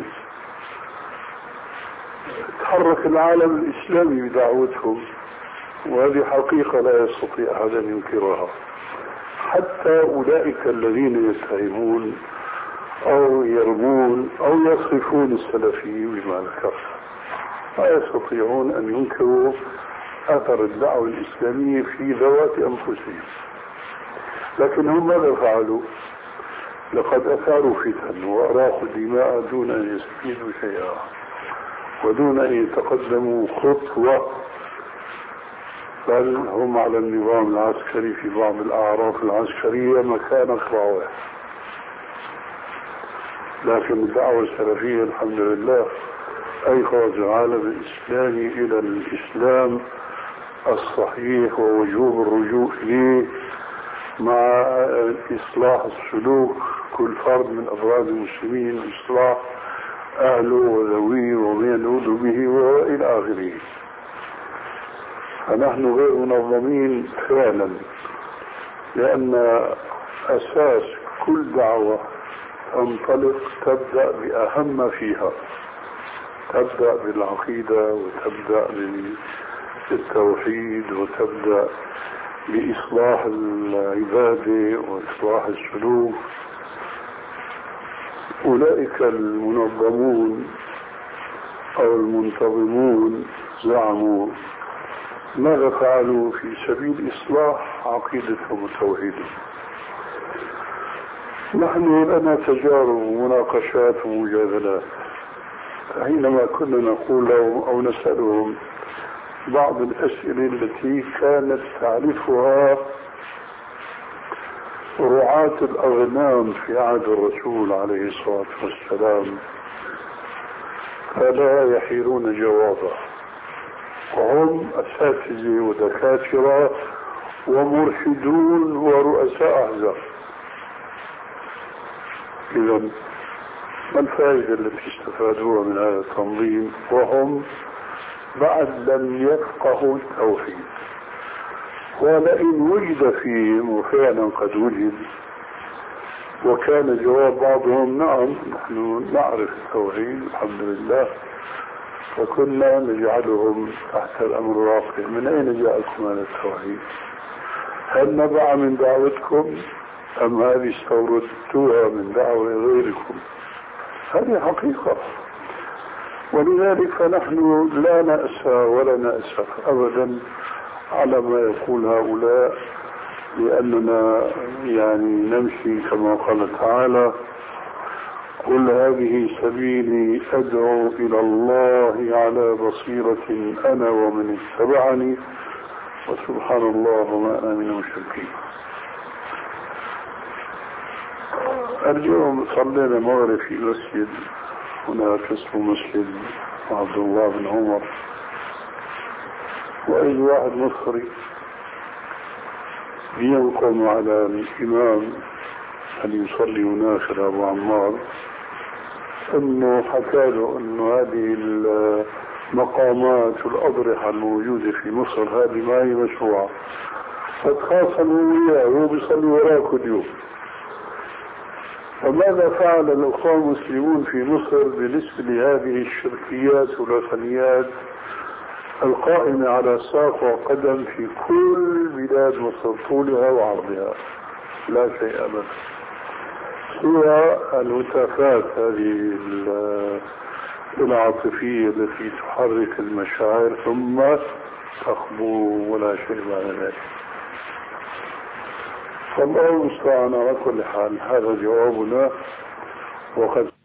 تحرك العالم الإسلامي بدعوتهم، وهذه حقيقة لا يستطيع أحد أن ينكرها. حتى أولئك الذين يتهمون أو يرمون أو يصفون السلفي بما ذكرت لا يستطيعون أن ينكروا أثر الدعوة الإسلامية في ذوات أنفسهم. لكن هم ماذا فعلوا؟ لقد أثاروا فتن وأراقوا دماء دون أن يستفيدوا شيئا ودون أن يتقدموا خطوة، بل هم على النظام العسكري في بعض الأعراف العسكرية مكان خواوة. لكن الدعوة السلفية الحمد لله أيقظ العالم الإسلامي إلى الإسلام الصحيح ووجوب الرجوع إليه مع إصلاح السلوك كل فرد من أفراد المسلمين، إصلاح أهله وذويه ومن يلوذ به وإلى آخره. فنحن غير منظمين فعلا، لأن أساس كل دعوة تنطلق تبدأ بأهم فيها، تبدأ بالعقيدة وتبدأ بالتوحيد وتبدأ بإصلاح العبادة وإصلاح السلوك. أولئك المنظمون أو المنتظمون زعموا ماذا فعلوا في سبيل إصلاح عقيدتهم وتوحيدهم. نحن لنا تجارب ومناقشات ومجادلات، حينما كنا نقول لهم أو نسألهم بعض الأسئلة التي كانت تعرفها رعاة الأغنام في عهد الرسول عليه الصلاة والسلام فلا يحيرون جوابا، وهم أساتذة ودكاترة ومرشدون ورؤساء أحزاب. إذن ما الفائدة التي استفادوها من هذا التنظيم وهم بعد لم يفقهوا التوحيد؟ ولئن وجد فيهم، وفعلا قد وجد، وكان جواب بعضهم نعم نحن نعرف التوحيد الحمد لله، فكنا نجعلهم تحت الأمر الواقع. من أين جاءكم هذا التوحيد؟ هل نبع من دعوتكم أم هذه استوردتوها من دعوة غيركم؟ هذه حقيقة. ولذلك فنحن لا نأسى ولا نأسف أبدا على ما يقول هؤلاء، لأننا يعني نمشي كما قال تعالى: قل هذه سبيلي أدعو إلى الله على بصيرة أنا ومن اتبعني وسبحان الله وما أنا من المشركين. اليوم صلينا المغرب في مسجد هناك اسمه مسجد عبد الله بن عمر، وأي واحد مصري ينقم على الإمام أن يصلي هناك أبو عمار أنه حكى له أنه هذه المقامات والأضرحة الموجودة في مصر هذه ما هي مشروعة، فتخاصموا وياه، هو بيصلي وراك اليوم. فماذا فعل الأخوة المسلمون في مصر بالنسبة لهذه الشركيات والوثنيات القائمة على ساق وقدم في كل بلاد مصر طولها وعرضها؟ لا شيء أبدا، سوى الهتافات هذه العاطفية التي تحرك المشاعر ثم تخبو، ولا شيء بعد ذلك. فالله المستعان. على كل حال هذا جوابنا، وقد